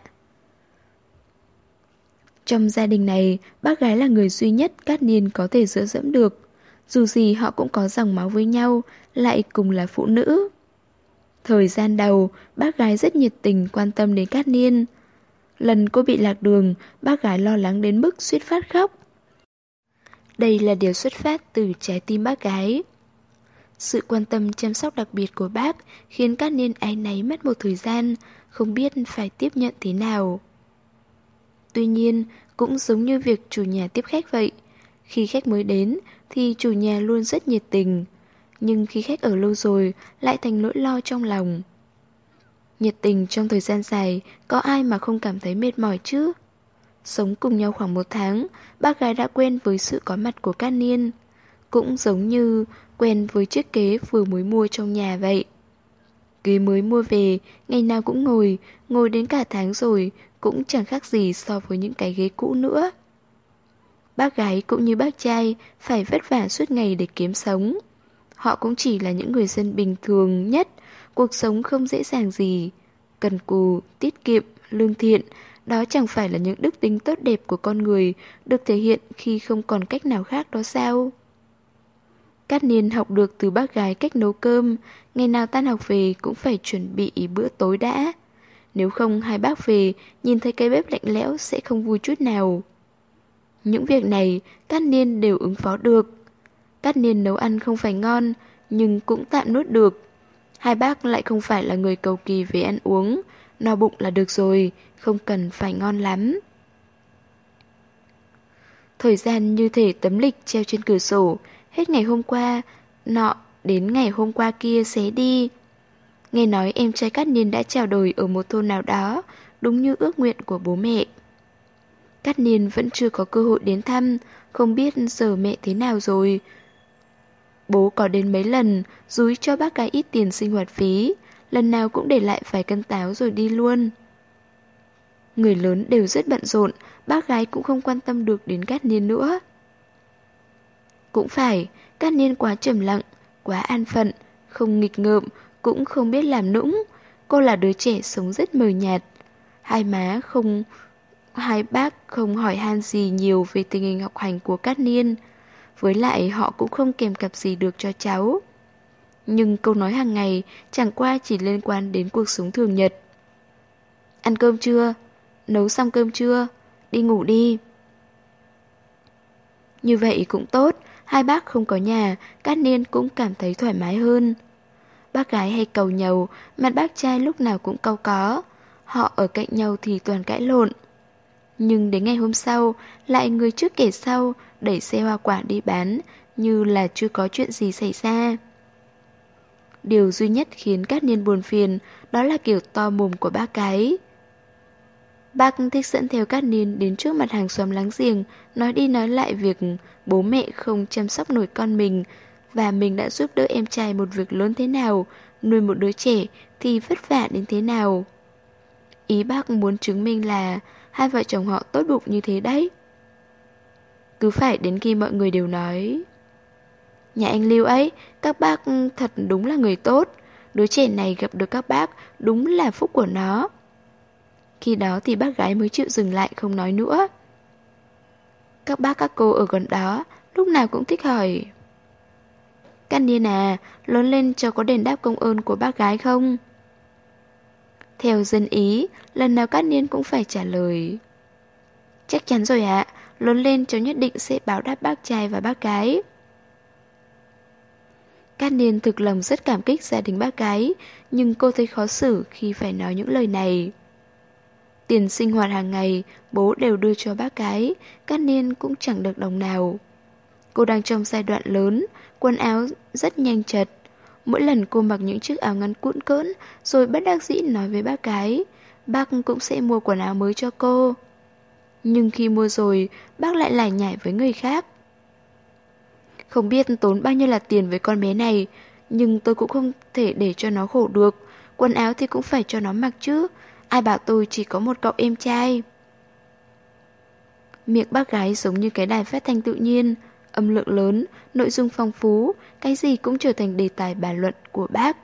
Trong gia đình này, bác gái là người duy nhất Cát Niên có thể dựa dẫm được. Dù gì họ cũng có dòng máu với nhau, lại cùng là phụ nữ. Thời gian đầu, bác gái rất nhiệt tình quan tâm đến Cát Niên. Lần cô bị lạc đường, bác gái lo lắng đến mức suýt phát khóc. Đây là điều xuất phát từ trái tim bác gái. Sự quan tâm chăm sóc đặc biệt của bác khiến Cát Niên áy náy mất một thời gian, không biết phải tiếp nhận thế nào. Tuy nhiên, cũng giống như việc chủ nhà tiếp khách vậy. Khi khách mới đến thì chủ nhà luôn rất nhiệt tình, nhưng khi khách ở lâu rồi lại thành nỗi lo trong lòng. Nhiệt tình trong thời gian dài, có ai mà không cảm thấy mệt mỏi chứ? Sống cùng nhau khoảng 1 tháng, bác gái đã quen với sự có mặt của Cát Niên. Cũng giống như quen với chiếc ghế vừa mới mua trong nhà vậy. Ghế mới mua về, ngày nào cũng ngồi đến cả tháng rồi, cũng chẳng khác gì so với những cái ghế cũ nữa. Bác gái cũng như bác trai phải vất vả suốt ngày để kiếm sống. Họ cũng chỉ là những người dân bình thường nhất, cuộc sống không dễ dàng gì. Cần cù, tiết kiệm, lương thiện, đó chẳng phải là những đức tính tốt đẹp của con người được thể hiện khi không còn cách nào khác đó sao? Cát Niên học được từ bác gái cách nấu cơm, ngày nào tan học về cũng phải chuẩn bị bữa tối đã. Nếu không hai bác về, nhìn thấy cái bếp lạnh lẽo sẽ không vui chút nào. Những việc này Cát Niên đều ứng phó được. Cát Niên nấu ăn không phải ngon, nhưng cũng tạm nuốt được. Hai bác lại không phải là người cầu kỳ về ăn uống, no bụng là được rồi, không cần phải ngon lắm. Thời gian như thể tấm lịch treo trên cửa sổ. Hết ngày hôm qua, nọ đến ngày hôm qua kia xé đi. Nghe nói em trai Cát Niên đã chào đời ở một thôn nào đó, đúng như ước nguyện của bố mẹ. Cát Niên vẫn chưa có cơ hội đến thăm, không biết giờ mẹ thế nào rồi. Bố có đến mấy lần, dúi cho bác gái ít tiền sinh hoạt phí, lần nào cũng để lại vài cân táo rồi đi luôn. Người lớn đều rất bận rộn, bác gái cũng không quan tâm được đến Cát Niên nữa. Cũng phải, Cát Niên quá trầm lặng, quá an phận, không nghịch ngợm, cũng không biết làm nũng. Cô là đứa trẻ sống rất mờ nhạt. Hai bác không hỏi han gì nhiều về tình hình học hành của Cát Niên. Với lại họ cũng không kèm cặp gì được cho cháu. Nhưng câu nói hàng ngày chẳng qua chỉ liên quan đến cuộc sống thường nhật. Ăn cơm chưa? Nấu xong cơm chưa? Đi ngủ đi. Như vậy cũng tốt, hai bác không có nhà, Cát Niên cũng cảm thấy thoải mái hơn. Bác gái hay càu nhàu, mặt bác trai lúc nào cũng cau có. Họ ở cạnh nhau thì toàn cãi lộn. Nhưng đến ngày hôm sau, lại người trước kể sau, đẩy xe hoa quả đi bán, như là chưa có chuyện gì xảy ra. Điều duy nhất khiến Cát Niên buồn phiền, đó là kiểu to mồm của bác cái. Bác thích dẫn theo Cát Niên đến trước mặt hàng xóm láng giềng, nói đi nói lại việc bố mẹ không chăm sóc nổi con mình, và mình đã giúp đỡ em trai một việc lớn thế nào, nuôi một đứa trẻ thì vất vả đến thế nào. Ý bác muốn chứng minh là hai vợ chồng họ tốt bụng như thế đấy. Cứ phải đến khi mọi người đều nói: nhà anh Lưu ấy, các bác thật đúng là người tốt. Đứa trẻ này gặp được các bác đúng là phúc của nó. Khi đó thì bác gái mới chịu dừng lại không nói nữa. Các bác các cô ở gần đó lúc nào cũng thích hỏi: Cát Niên à, lớn lên cháu có đền đáp công ơn của bác gái không? Theo dân ý, lần nào Cát Niên cũng phải trả lời: chắc chắn rồi ạ, lớn lên cháu nhất định sẽ báo đáp bác trai và bác gái. Cát Niên thực lòng rất cảm kích gia đình bác gái, nhưng cô thấy khó xử khi phải nói những lời này. Tiền sinh hoạt hàng ngày, bố đều đưa cho bác gái, Cát Niên cũng chẳng được đồng nào. Cô đang trong giai đoạn lớn, quần áo rất nhanh chật. Mỗi lần cô mặc những chiếc áo ngắn cũn cỡn, rồi bất đắc dĩ nói với bác gái, bác cũng sẽ mua quần áo mới cho cô. Nhưng khi mua rồi, bác lại lải nhải với người khác. Không biết tốn bao nhiêu là tiền với con bé này, nhưng tôi cũng không thể để cho nó khổ được. Quần áo thì cũng phải cho nó mặc chứ. Ai bảo tôi chỉ có một cậu em trai. Miệng bác gái giống như cái đài phát thanh tự nhiên, âm lượng lớn, nội dung phong phú, cái gì cũng trở thành đề tài bàn luận của bác.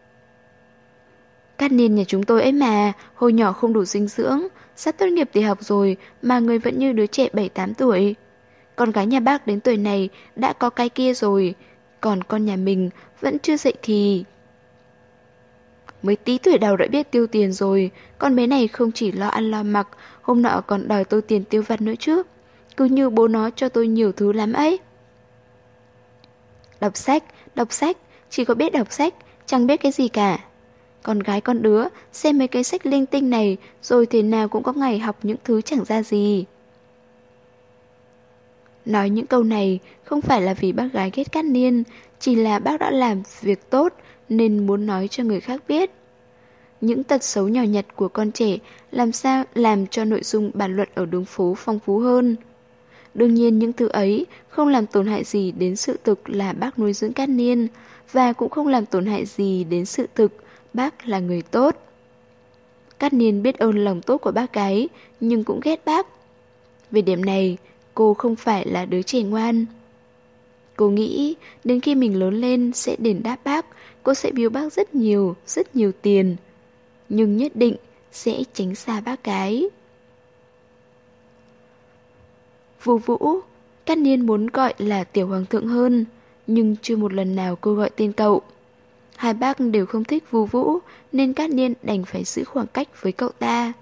Cát Niên nhà chúng tôi ấy mà, hồi nhỏ không đủ dinh dưỡng, sắp tốt nghiệp đại học rồi mà người vẫn như đứa trẻ 7-8 tuổi. Con gái nhà bác đến tuổi này đã có cái kia rồi, còn con nhà mình vẫn chưa dậy thì. Mới tí tuổi đầu đã biết tiêu tiền rồi, con bé này không chỉ lo ăn lo mặc, hôm nọ còn đòi tôi tiền tiêu vặt nữa chứ. Cứ như bố nó cho tôi nhiều thứ lắm ấy. Đọc sách, chỉ có biết đọc sách, chẳng biết cái gì cả. Con gái con đứa, xem mấy cái sách linh tinh này, rồi thế nào cũng có ngày học những thứ chẳng ra gì. Nói những câu này không phải là vì bác gái ghét Cát Niên, chỉ là bác đã làm việc tốt nên muốn nói cho người khác biết. Những tật xấu nhỏ nhặt của con trẻ làm sao làm cho nội dung bàn luận ở đường phố phong phú hơn. Đương nhiên những thứ ấy không làm tổn hại gì đến sự thực là bác nuôi dưỡng Cát Niên, và cũng không làm tổn hại gì đến sự thực bác là người tốt. Cát Niên biết ơn lòng tốt của bác gái, nhưng cũng ghét bác. Về điểm này, cô không phải là đứa trẻ ngoan. Cô nghĩ đến khi mình lớn lên sẽ đền đáp bác, cô sẽ biếu bác rất nhiều tiền. Nhưng nhất định sẽ tránh xa bác gái. Vu Vũ, Cát Niên muốn gọi là Tiểu Hoàng thượng hơn, nhưng chưa một lần nào cô gọi tên cậu. Hai bác đều không thích Vu Vũ, nên Cát Niên đành phải giữ khoảng cách với cậu ta.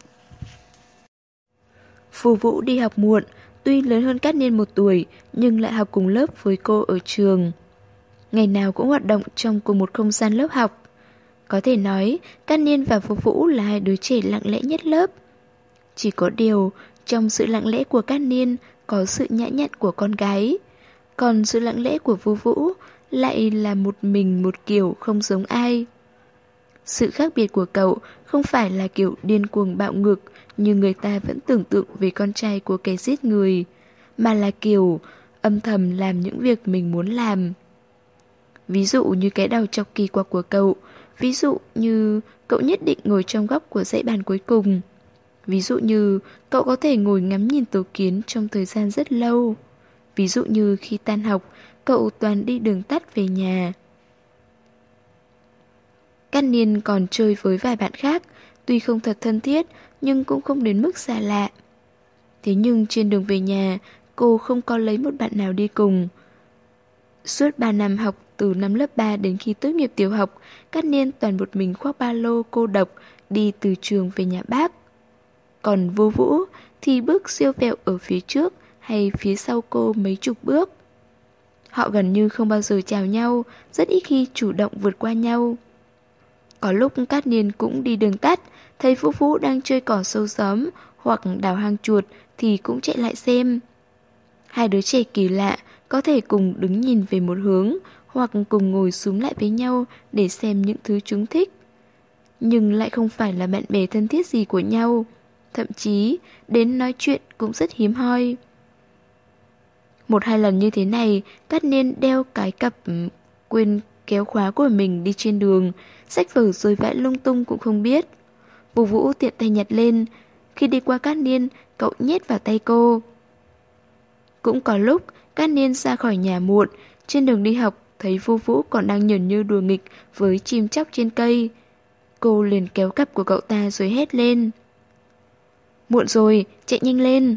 Vu Vũ đi học muộn, tuy lớn hơn Cát Niên 1 tuổi, nhưng lại học cùng lớp với cô ở trường. Ngày nào cũng hoạt động trong cùng một không gian lớp học. Có thể nói, Cát Niên và Vu Vũ là hai đứa trẻ lặng lẽ nhất lớp. Chỉ có điều, trong sự lặng lẽ của Cát Niên có sự nhã nhặn của con gái, còn sự lặng lẽ của Vu Vũ lại là một mình một kiểu không giống ai. Sự khác biệt của cậu không phải là kiểu điên cuồng bạo ngược như người ta vẫn tưởng tượng về con trai của kẻ giết người, mà là kiểu âm thầm làm những việc mình muốn làm. Ví dụ như cái đầu chọc kỳ quặc của cậu, ví dụ như cậu nhất định ngồi trong góc của dãy bàn cuối cùng. Ví dụ như cậu có thể ngồi ngắm nhìn tổ kiến trong thời gian rất lâu. Ví dụ như khi tan học, cậu toàn đi đường tắt về nhà. Cát Niên còn chơi với vài bạn khác, tuy không thật thân thiết nhưng cũng không đến mức xa lạ. Thế nhưng trên đường về nhà, cô không có lấy một bạn nào đi cùng. Suốt 3 năm học từ năm lớp 3 đến khi tốt nghiệp tiểu học, Cát Niên toàn một mình khoác ba lô cô độc đi từ trường về nhà bác. Còn Vô Vũ thì bước siêu vẹo ở phía trước hay phía sau cô mấy chục bước. Họ gần như không bao giờ chào nhau, rất ít khi chủ động vượt qua nhau. Có lúc Cát Niên cũng đi đường tắt, thấy Vũ Vũ đang chơi cỏ sâu xóm hoặc đào hang chuột thì cũng chạy lại xem. Hai đứa trẻ kỳ lạ có thể cùng đứng nhìn về một hướng hoặc cùng ngồi xúm lại với nhau để xem những thứ chúng thích. Nhưng lại không phải là bạn bè thân thiết gì của nhau, thậm chí đến nói chuyện cũng rất hiếm hoi. Một hai lần như thế này, Cát Niên đeo cái cặp quên kéo khóa của mình đi trên đường, sách vở rơi vãi lung tung cũng không biết. Vũ Vũ tiện tay nhặt lên, khi đi qua Cát Niên, cậu nhét vào tay cô. Cũng có lúc, Cát Niên ra khỏi nhà muộn, trên đường đi học thấy Vũ Vũ còn đang nhởn như đùa nghịch với chim chóc trên cây. Cô liền kéo cặp của cậu ta rồi hét lên. Muộn rồi, chạy nhanh lên.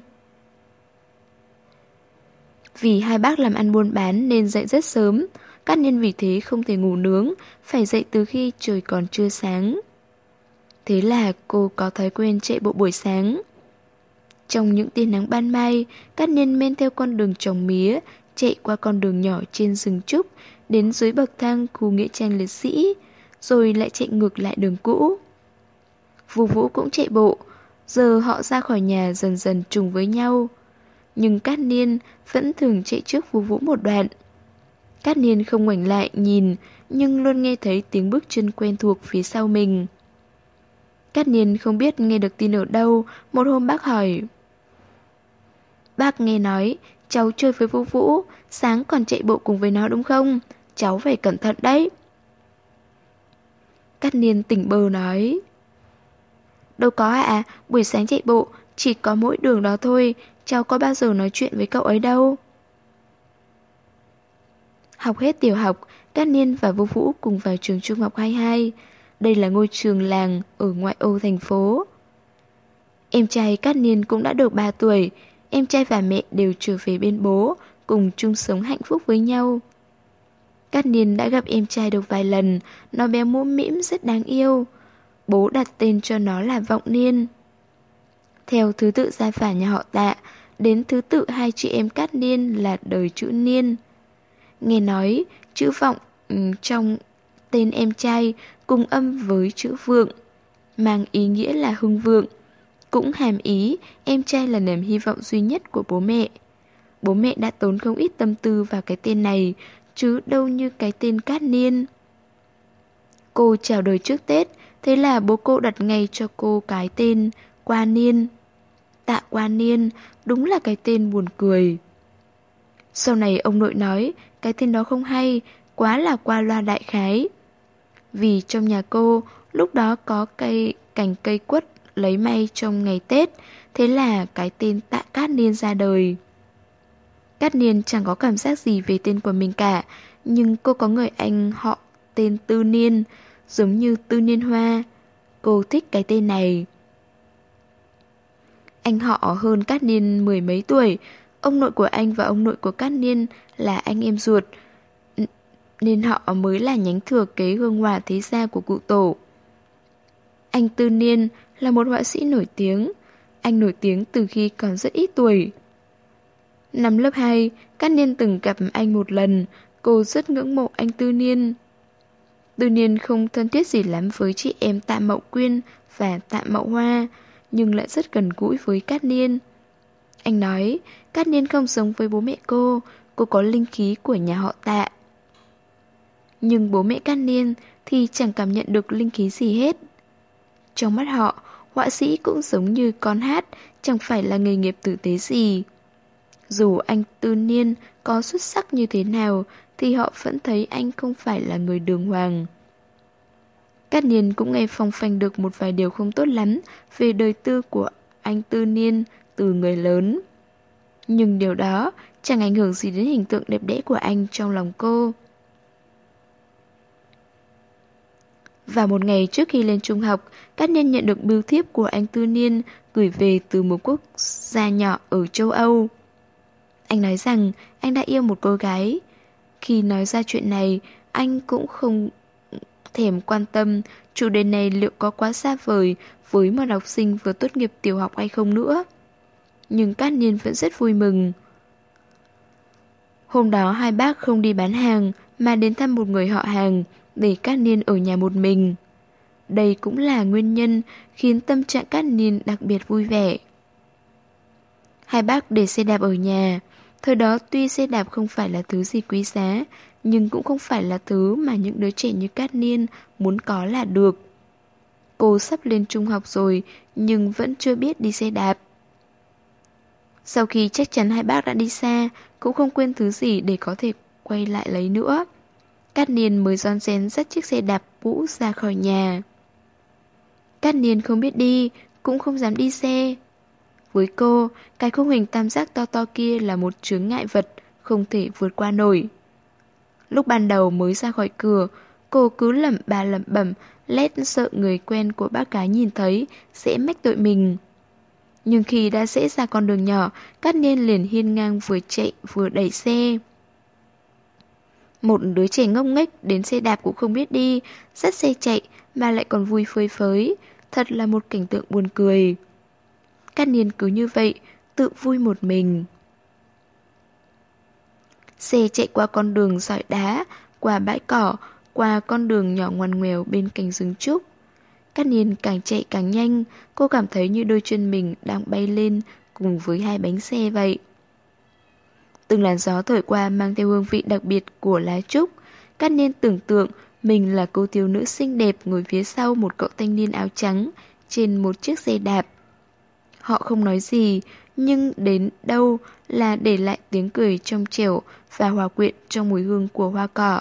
Vì hai bác làm ăn buôn bán nên dậy rất sớm, Cát Niên vì thế không thể ngủ nướng, phải dậy từ khi trời còn chưa sáng. Thế là cô có thói quen chạy bộ buổi sáng. Trong những tia nắng ban mai, Cát Niên men theo con đường trồng mía, chạy qua con đường nhỏ trên rừng trúc, đến dưới bậc thang khu nghĩa trang liệt sĩ, rồi lại chạy ngược lại đường cũ. Vũ Vũ cũng chạy bộ, giờ họ ra khỏi nhà dần dần trùng với nhau. Nhưng Cát Niên vẫn thường chạy trước Vũ Vũ một đoạn. Cát Niên không ngoảnh lại nhìn, nhưng luôn nghe thấy tiếng bước chân quen thuộc phía sau mình. Cát Niên không biết nghe được tin ở đâu, một hôm bác hỏi. Bác nghe nói, cháu chơi với Vũ Vũ, sáng còn chạy bộ cùng với nó đúng không? Cháu phải cẩn thận đấy. Cát Niên tỉnh bơ nói. Đâu có ạ, buổi sáng chạy bộ, chỉ có mỗi đường đó thôi, cháu có bao giờ nói chuyện với cậu ấy đâu. Học hết tiểu học, Cát Niên và Vũ Vũ cùng vào trường trung học 22. Đây là ngôi trường làng ở ngoại ô thành phố. Em trai Cát Niên cũng đã được 3 tuổi, em trai và mẹ đều trở về bên bố, cùng chung sống hạnh phúc với nhau. Cát Niên đã gặp em trai được vài lần, nó bé mũm mĩm rất đáng yêu. Bố đặt tên cho nó là Vọng Niên. Theo thứ tự gia phả nhà họ Tạ, đến thứ tự hai chị em Cát Niên là đời chữ Niên. Nghe nói, chữ Vọng trong tên em trai cùng âm với chữ Vượng, mang ý nghĩa là hưng vượng. Cũng hàm ý em trai là niềm hy vọng duy nhất của bố mẹ. Bố mẹ đã tốn không ít tâm tư vào cái tên này, chứ đâu như cái tên Cát Niên. Cô chào đời trước Tết, thế là bố cô đặt ngay cho cô cái tên Qua Niên. Tạ Qua Niên, đúng là cái tên buồn cười. Sau này ông nội nói, cái tên đó không hay, quá là qua loa đại khái. Vì trong nhà cô, lúc đó có cành cây quất lấy may trong ngày Tết, thế là cái tên Tạ Cát Niên ra đời. Cát Niên chẳng có cảm giác gì về tên của mình cả, nhưng cô có người anh họ tên Tư Niên, giống như Tư Niên Hoa. Cô thích cái tên này. Anh họ hơn Cát Niên mười mấy tuổi, ông nội của anh và ông nội của Cát Niên là anh em ruột, nên họ mới là nhánh thừa kế hương hỏa thế gia của cụ tổ. Anh Tư Niên là một họa sĩ nổi tiếng. Anh nổi tiếng từ khi còn rất ít tuổi. Năm lớp 2, Cát Niên từng gặp anh một lần. Cô rất ngưỡng mộ anh Tư Niên. Tư Niên không thân thiết gì lắm với chị em Tạ Mậu Quyên và Tạ Mậu Hoa, nhưng lại rất gần gũi với Cát Niên. Anh nói, Cát Niên không giống với bố mẹ cô có linh khí của nhà họ Tạ. Nhưng bố mẹ Cát Niên thì chẳng cảm nhận được linh khí gì hết. Trong mắt họ, họa sĩ cũng giống như con hát, chẳng phải là nghề nghiệp tử tế gì. Dù anh Tư Niên có xuất sắc như thế nào, thì họ vẫn thấy anh không phải là người đường hoàng. Cát Niên cũng nghe phong phanh được một vài điều không tốt lắm về đời tư của anh Tư Niên từ người lớn. Nhưng điều đó chẳng ảnh hưởng gì đến hình tượng đẹp đẽ của anh trong lòng cô. Vào một ngày trước khi lên trung học, Cát Niên nhận được bưu thiếp của anh Tư Niên gửi về từ một quốc gia nhỏ ở châu Âu. Anh nói rằng anh đã yêu một cô gái. Khi nói ra chuyện này, anh cũng không thèm quan tâm chủ đề này liệu có quá xa vời với một học sinh vừa tốt nghiệp tiểu học hay không nữa. Nhưng Cát Niên vẫn rất vui mừng. Hôm đó hai bác không đi bán hàng mà đến thăm một người họ hàng, để Cát Niên ở nhà một mình. Đây cũng là nguyên nhân khiến tâm trạng Cát Niên đặc biệt vui vẻ. Hai bác để xe đạp ở nhà. Thời đó tuy xe đạp không phải là thứ gì quý giá, nhưng cũng không phải là thứ mà những đứa trẻ như Cát Niên muốn có là được. Cô sắp lên trung học rồi, nhưng vẫn chưa biết đi xe đạp. Sau khi chắc chắn hai bác đã đi xa, cũng không quên thứ gì để có thể quay lại lấy nữa, Cát Niên mới rón rén dắt chiếc xe đạp cũ ra khỏi nhà. Cát Niên không biết đi, cũng không dám đi xe. Với cô, cái khung hình tam giác to to kia là một chướng ngại vật không thể vượt qua nổi. Lúc ban đầu mới ra khỏi cửa, cô cứ lẩm bẩm, lét sợ người quen của bác gái nhìn thấy sẽ mách tội mình. Nhưng khi đã rẽ ra con đường nhỏ, Cát Niên liền hiên ngang vừa chạy vừa đẩy xe. Một đứa trẻ ngốc nghếch đến xe đạp cũng không biết đi, dắt xe chạy mà lại còn vui phơi phới, thật là một cảnh tượng buồn cười. Cát Niên cứ như vậy, tự vui một mình. Xe chạy qua con đường sỏi đá, qua bãi cỏ, qua con đường nhỏ ngoằn ngoèo bên cạnh rừng trúc. Cát Niên càng chạy càng nhanh, cô cảm thấy như đôi chân mình đang bay lên cùng với hai bánh xe vậy. Từng làn gió thổi qua mang theo hương vị đặc biệt của lá trúc. Cát Niên tưởng tượng mình là cô thiếu nữ xinh đẹp ngồi phía sau một cậu thanh niên áo trắng trên một chiếc xe đạp. Họ không nói gì, nhưng đến đâu là để lại tiếng cười trong trẻo và hòa quyện trong mùi hương của hoa cỏ.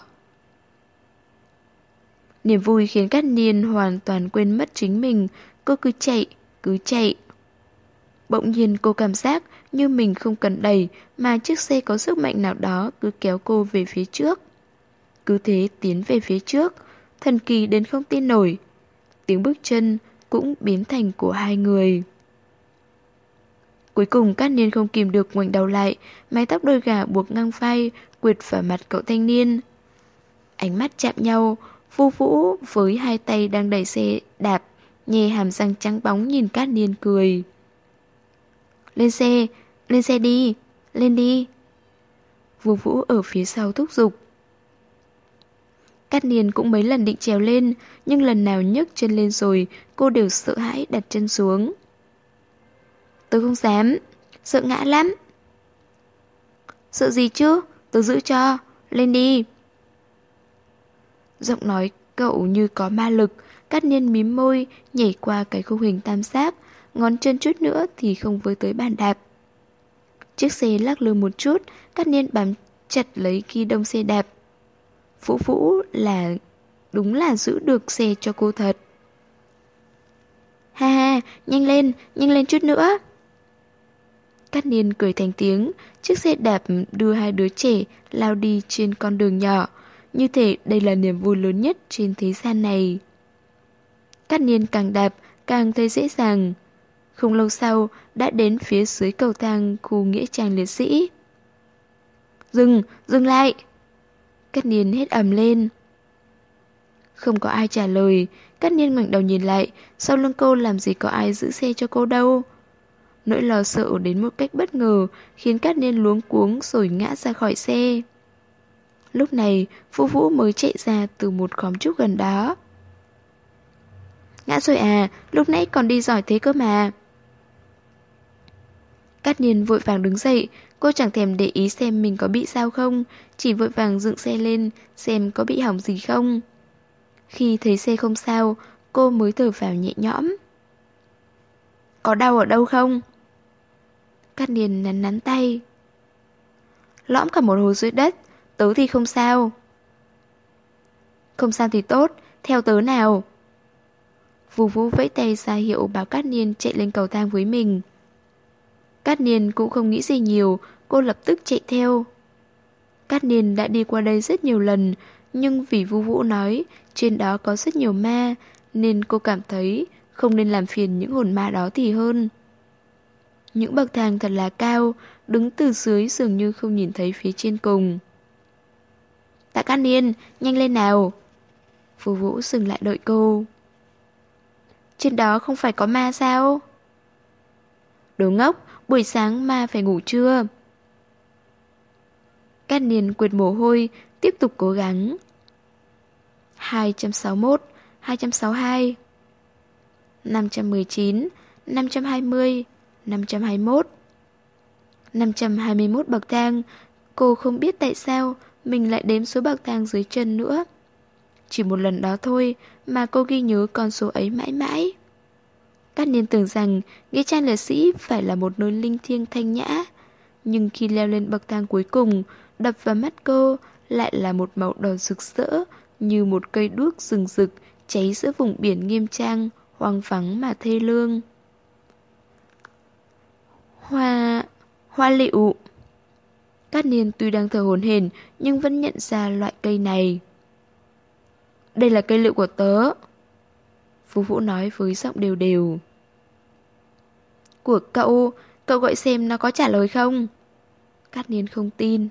Niềm vui khiến Cát Niên hoàn toàn quên mất chính mình, cô cứ chạy, cứ chạy. Bỗng nhiên cô cảm giác như mình không cần đẩy mà chiếc xe có sức mạnh nào đó cứ kéo cô về phía trước. Cứ thế tiến về phía trước, thần kỳ đến không tin nổi. Tiếng bước chân cũng biến thành của hai người. Cuối cùng Cát Niên không kìm được ngoảnh đầu lại, mái tóc đôi gà buộc ngang vai quệt vào mặt cậu thanh niên. Ánh mắt chạm nhau, Vu Vũ với hai tay đang đẩy xe đạp, nhè hàm răng trắng bóng nhìn Cát Niên cười. Lên xe đi, lên đi. Vu Vũ ở phía sau thúc giục. Cát Niên cũng mấy lần định trèo lên, nhưng lần nào nhấc chân lên rồi, cô đều sợ hãi đặt chân xuống. Tôi không dám, sợ ngã lắm. Sợ gì chứ, tôi giữ cho, lên đi. Giọng nói cậu như có ma lực, Cát Niên mím môi, nhảy qua cái khung hình tam giác, ngón chân chút nữa thì không với tới bàn đạp. Chiếc xe lắc lư một chút, Cát Niên bám chặt lấy ghi đông xe đạp. Vũ Vũ là đúng là giữ được xe cho cô thật. Ha ha, nhanh lên chút nữa. Cát Niên cười thành tiếng, chiếc xe đạp đưa hai đứa trẻ lao đi trên con đường nhỏ, như thể đây là niềm vui lớn nhất trên thế gian này. Cát Niên càng đạp, càng thấy dễ dàng. Không lâu sau, đã đến phía dưới cầu thang khu nghĩa trang liệt sĩ. Dừng lại! Cát Niên hét ầm lên. Không có ai trả lời, Cát Niên ngoảnh đầu nhìn lại, sau lưng cô làm gì có ai giữ xe cho cô đâu. Nỗi lo sợ đến một cách bất ngờ khiến Cát Niên luống cuống rồi ngã ra khỏi xe. Lúc này, Vũ Vũ mới chạy ra từ một khóm trúc gần đó. Ngã rồi à, lúc nãy còn đi giỏi thế cơ mà. Cát Niên vội vàng đứng dậy, cô chẳng thèm để ý xem mình có bị sao không, chỉ vội vàng dựng xe lên xem có bị hỏng gì không. Khi thấy xe không sao, cô mới thở phào nhẹ nhõm. Có đau ở đâu không? Cát Niên nắn nắn tay. Lõm cả một hố dưới đất, tớ thì không sao. Không sao thì tốt, theo tớ nào. Vù Vũ vẫy tay ra hiệu bảo Cát Niên chạy lên cầu thang với mình. Cát Niên cũng không nghĩ gì nhiều, cô lập tức chạy theo. Cát Niên đã đi qua đây rất nhiều lần, nhưng vì Vu Vũ nói trên đó có rất nhiều ma, nên cô cảm thấy không nên làm phiền những hồn ma đó thì hơn. Những bậc thang thật là cao, đứng từ dưới dường như không nhìn thấy phía trên cùng. Tạ Cát Niên, nhanh lên nào. Vu Vũ dừng lại đợi cô. Trên đó không phải có ma sao? Đồ ngốc, buổi sáng ma phải ngủ trưa. Cát Niên quệt mồ hôi, tiếp tục cố gắng. 261, 262, 519, 520, 521. 521 bậc thang, cô không biết tại sao mình lại đếm số bậc thang dưới chân nữa. Chỉ một lần đó thôi mà cô ghi nhớ con số ấy mãi mãi. Cát Niên tưởng rằng nghĩa trang liệt sĩ phải là một nơi linh thiêng thanh nhã, nhưng khi leo lên bậc thang cuối cùng, đập vào mắt cô lại là một màu đỏ rực rỡ như một cây đuốc rừng rực cháy giữa vùng biển nghiêm trang, hoang vắng mà thê lương. Hoa lựu. Cát Niên tuy đang thở hổn hển nhưng vẫn nhận ra loại cây này. Đây là cây lựu của tớ. Phú Vũ nói với giọng đều đều. Của cậu, cậu gọi xem nó có trả lời không? Cát Niên không tin.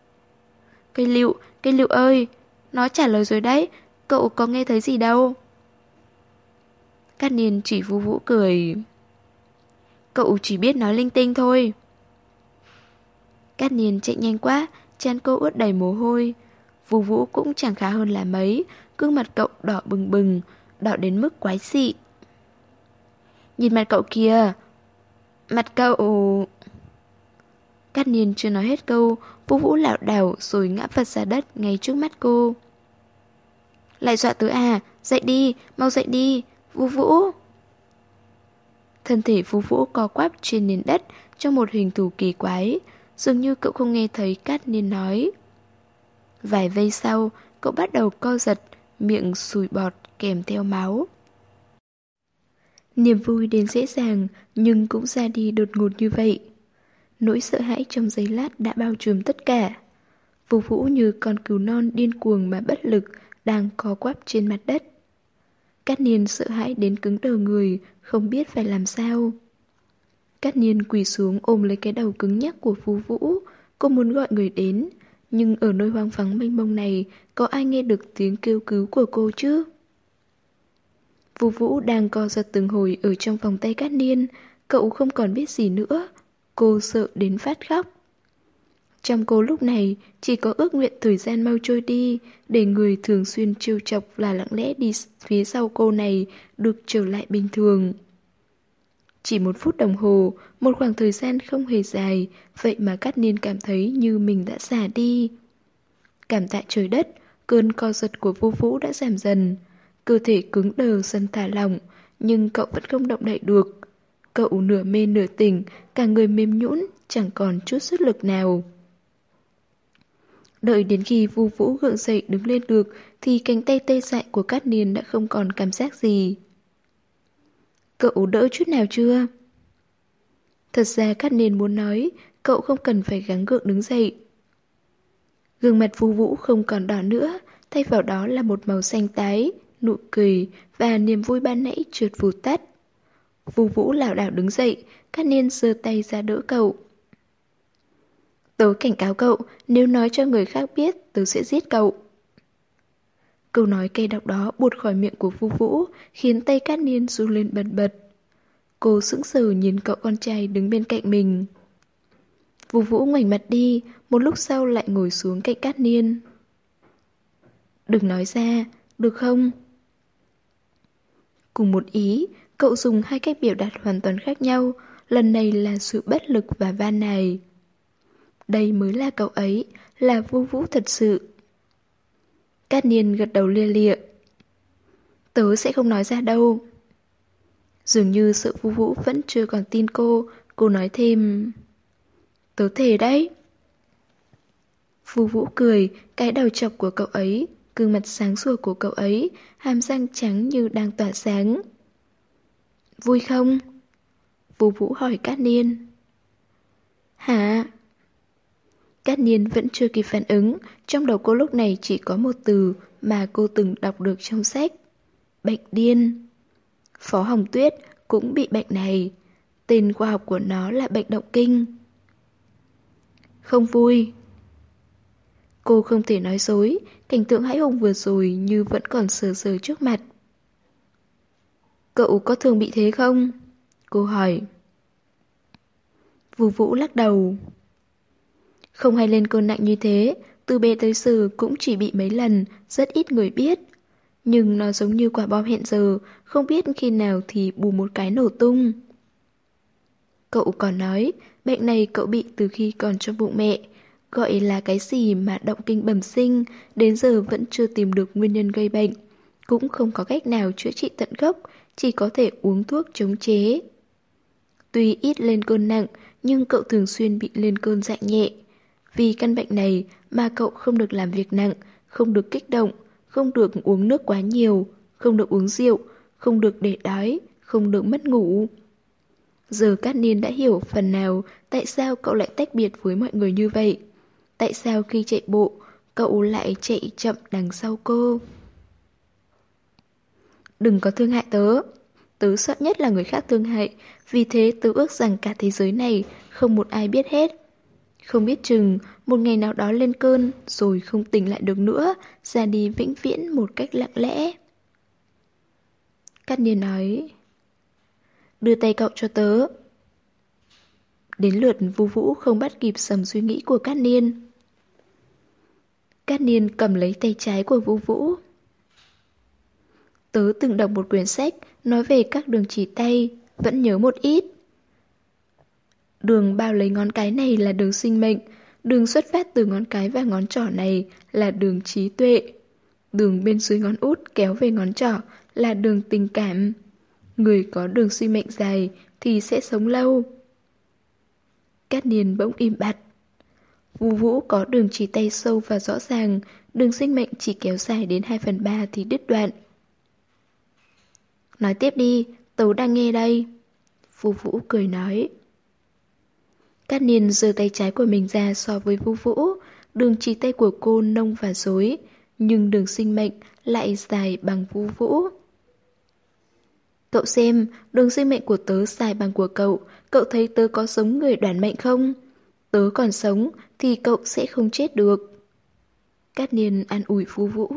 Cây lựu ơi, nó trả lời rồi đấy, cậu có nghe thấy gì đâu. Cát Niên chỉ Phú Vũ cười. Cậu chỉ biết nói linh tinh thôi. Cát Niên chạy nhanh quá, trán cô ướt đầy mồ hôi. Phú Vũ cũng chẳng khá hơn là mấy, gương mặt cậu đỏ bừng bừng, đỏ đến mức quái dị. Nhìn mặt cậu kìa. Mặt cậu... Cát Niên chưa nói hết câu, Phú Vũ lảo đảo rồi ngã vật ra đất ngay trước mắt cô. Lại dọa tớ à, dậy đi, mau dậy đi, Phú Vũ. Thân thể Phú Vũ co quắp trên nền đất trong một hình thù kỳ quái, dường như cậu không nghe thấy Cát Niên nói. Vài giây sau, cậu bắt đầu co giật, miệng sùi bọt kèm theo máu. Niềm vui đến dễ dàng, nhưng cũng ra đi đột ngột như vậy. Nỗi sợ hãi trong giây lát đã bao trùm tất cả. Phú Vũ như con cừu non điên cuồng mà bất lực, đang co quắp trên mặt đất. Cát Niên sợ hãi đến cứng đờ người, không biết phải làm sao. Cát Niên quỳ xuống ôm lấy cái đầu cứng nhắc của Phú Vũ, cô muốn gọi người đến, nhưng ở nơi hoang vắng mênh mông này, có ai nghe được tiếng kêu cứu của cô chứ? Phú Vũ đang co giật từng hồi ở trong vòng tay Cát Niên, cậu không còn biết gì nữa, cô sợ đến phát khóc. Trong cô lúc này chỉ có ước nguyện thời gian mau trôi đi, để người thường xuyên trêu chọc là lặng lẽ đi phía sau cô này được trở lại bình thường. Chỉ 1 phút đồng hồ, một khoảng thời gian không hề dài, vậy mà Cát Niên cảm thấy như mình đã già đi. Cảm tạ trời đất, cơn co giật của Vô Vũ đã giảm dần. Cơ thể cứng đờ dần thả lỏng, nhưng cậu vẫn không động đậy được. Cậu nửa mê nửa tỉnh, cả người mềm nhũn, chẳng còn chút sức lực nào. Đợi đến khi Vu Vũ gượng dậy đứng lên được thì cánh tay tê dại của Cát Niên đã không còn cảm giác gì. Cậu đỡ chút nào chưa? Thật ra Cát Niên muốn nói, cậu không cần phải gắng gượng đứng dậy. Gương mặt Vu Vũ không còn đỏ nữa, thay vào đó là một màu xanh tái, nụ cười và niềm vui ban nãy trượt vụt tắt. Vu Vũ lảo đảo đứng dậy, Cát Niên giơ tay ra đỡ cậu. Tớ cảnh cáo cậu, nếu nói cho người khác biết, tớ sẽ giết cậu. Câu nói cay độc đó buột khỏi miệng của Vu Vũ, khiến tay Cát Niên run lên bần bật. Cô sững sờ nhìn cậu con trai đứng bên cạnh mình. Vu Vũ ngoảnh mặt đi, một lúc sau lại ngồi xuống cạnh Cát Niên. Đừng nói ra, được không? Cùng một ý, cậu dùng hai cách biểu đạt hoàn toàn khác nhau, lần này là sự bất lực và van nài. Đây mới là cậu ấy, là Vu Vũ thật sự. Cát Niên gật đầu lia lịa. Tớ sẽ không nói ra đâu. Dường như sợ Vu Vũ vẫn chưa còn tin cô nói thêm. Tớ thề đấy. Vu Vũ cười, cái đầu chọc của cậu ấy, gương mặt sáng sủa của cậu ấy, hàm răng trắng như đang tỏa sáng. Vui không? Vu Vũ hỏi Cát Niên. Hả? Cát Niên vẫn chưa kịp phản ứng, trong đầu cô lúc này chỉ có một từ mà cô từng đọc được trong sách. Bệnh điên. Phó Hồng Tuyết cũng bị bệnh này. Tên khoa học của nó là bệnh động kinh. Không vui. Cô không thể nói dối, cảnh tượng hãi hùng vừa rồi như vẫn còn sờ sờ trước mặt. Cậu có thường bị thế không? Cô hỏi. Vu Vũ lắc đầu. Không hay lên cơn nặng như thế, từ bé tới giờ cũng chỉ bị mấy lần, rất ít người biết. Nhưng nó giống như quả bom hẹn giờ, không biết khi nào thì bù một cái nổ tung. Cậu còn nói, bệnh này cậu bị từ khi còn trong bụng mẹ, gọi là cái gì mà động kinh bẩm sinh, đến giờ vẫn chưa tìm được nguyên nhân gây bệnh. Cũng không có cách nào chữa trị tận gốc, chỉ có thể uống thuốc chống chế. Tuy ít lên cơn nặng, nhưng cậu thường xuyên bị lên cơn dạng nhẹ. Vì căn bệnh này mà cậu không được làm việc nặng, không được kích động, không được uống nước quá nhiều, không được uống rượu, không được để đói, không được mất ngủ. Giờ Cát Niên đã hiểu phần nào tại sao cậu lại tách biệt với mọi người như vậy. Tại sao khi chạy bộ, cậu lại chạy chậm đằng sau cô. Đừng có thương hại tớ. Tớ sợ nhất là người khác thương hại, vì thế tớ ước rằng cả thế giới này không một ai biết hết. Không biết chừng, một ngày nào đó lên cơn, rồi không tỉnh lại được nữa, ra đi vĩnh viễn một cách lặng lẽ. Cát Niên nói. Đưa tay cậu cho tớ. Đến lượt Vu Vũ không bắt kịp dòng suy nghĩ của Cát Niên. Cát Niên cầm lấy tay trái của Vu Vũ. Tớ từng đọc một quyển sách nói về các đường chỉ tay, vẫn nhớ một ít. Đường bao lấy ngón cái này là đường sinh mệnh, đường xuất phát từ ngón cái và ngón trỏ này là đường trí tuệ. Đường bên dưới ngón út kéo về ngón trỏ là đường tình cảm. Người có đường sinh mệnh dài thì sẽ sống lâu. Cát Niên bỗng im bặt. Vu Vũ có đường chỉ tay sâu và rõ ràng, đường sinh mệnh chỉ kéo dài đến 2/3 thì đứt đoạn. Nói tiếp đi, tớ đang nghe đây. Vu Vũ cười nói. Cát Niên giơ tay trái của mình ra so với Vu Vũ, đường chỉ tay của cô nông và rối, nhưng đường sinh mệnh lại dài bằng Vu Vũ. Cậu xem, đường sinh mệnh của tớ dài bằng của cậu, cậu thấy tớ có giống người đoản mệnh không? Tớ còn sống thì cậu sẽ không chết được. Cát Niên an ủi Vu Vũ.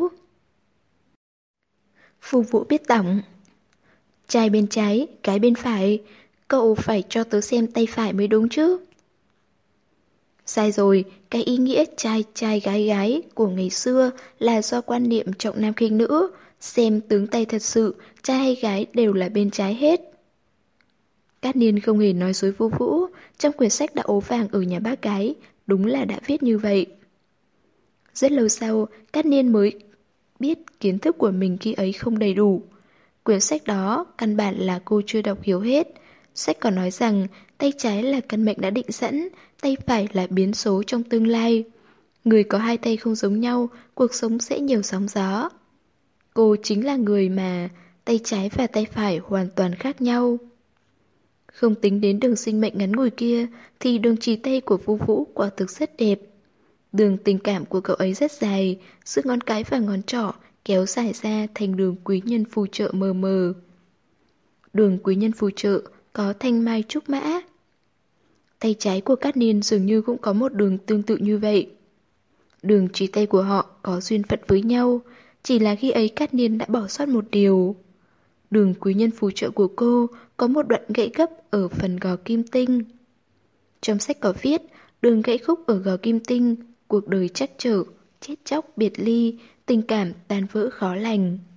Vu Vũ biết tỏng. Trai bên trái, cái bên phải, cậu phải cho tớ xem tay phải mới đúng chứ. Sai rồi, cái ý nghĩa trai trai gái gái của ngày xưa là do quan niệm trọng nam khinh nữ, xem tướng tay thật sự, trai hay gái đều là bên trái hết. Cát Niên không hề nói dối Vu Vũ, trong quyển sách đã ố vàng ở nhà bác gái, đúng là đã viết như vậy. Rất lâu sau, Cát Niên mới biết kiến thức của mình khi ấy không đầy đủ. Quyển sách đó, căn bản là cô chưa đọc hiểu hết. Sách còn nói rằng, tay trái là căn mệnh đã định sẵn, tay phải là biến số trong tương lai. Người có hai tay không giống nhau, cuộc sống sẽ nhiều sóng gió. Cô chính là người mà tay trái và tay phải hoàn toàn khác nhau. Không tính đến đường sinh mệnh ngắn ngủi kia, thì đường chỉ tay của Vu Vũ quả thực rất đẹp. Đường tình cảm của cậu ấy rất dài, giữa ngón cái và ngón trỏ kéo dài ra thành đường quý nhân phù trợ mờ mờ. Đường quý nhân phù trợ có thanh mai trúc mã. Tay trái của Cát Niên dường như cũng có một đường tương tự như vậy. Đường chỉ tay của họ có duyên phận với nhau, chỉ là khi ấy Cát Niên đã bỏ sót một điều. Đường quý nhân phù trợ của cô có một đoạn gãy gấp ở phần gò kim tinh. Trong sách có viết, đường gãy khúc ở gò kim tinh, cuộc đời trắc trở, chết chóc biệt ly, tình cảm tan vỡ khó lành.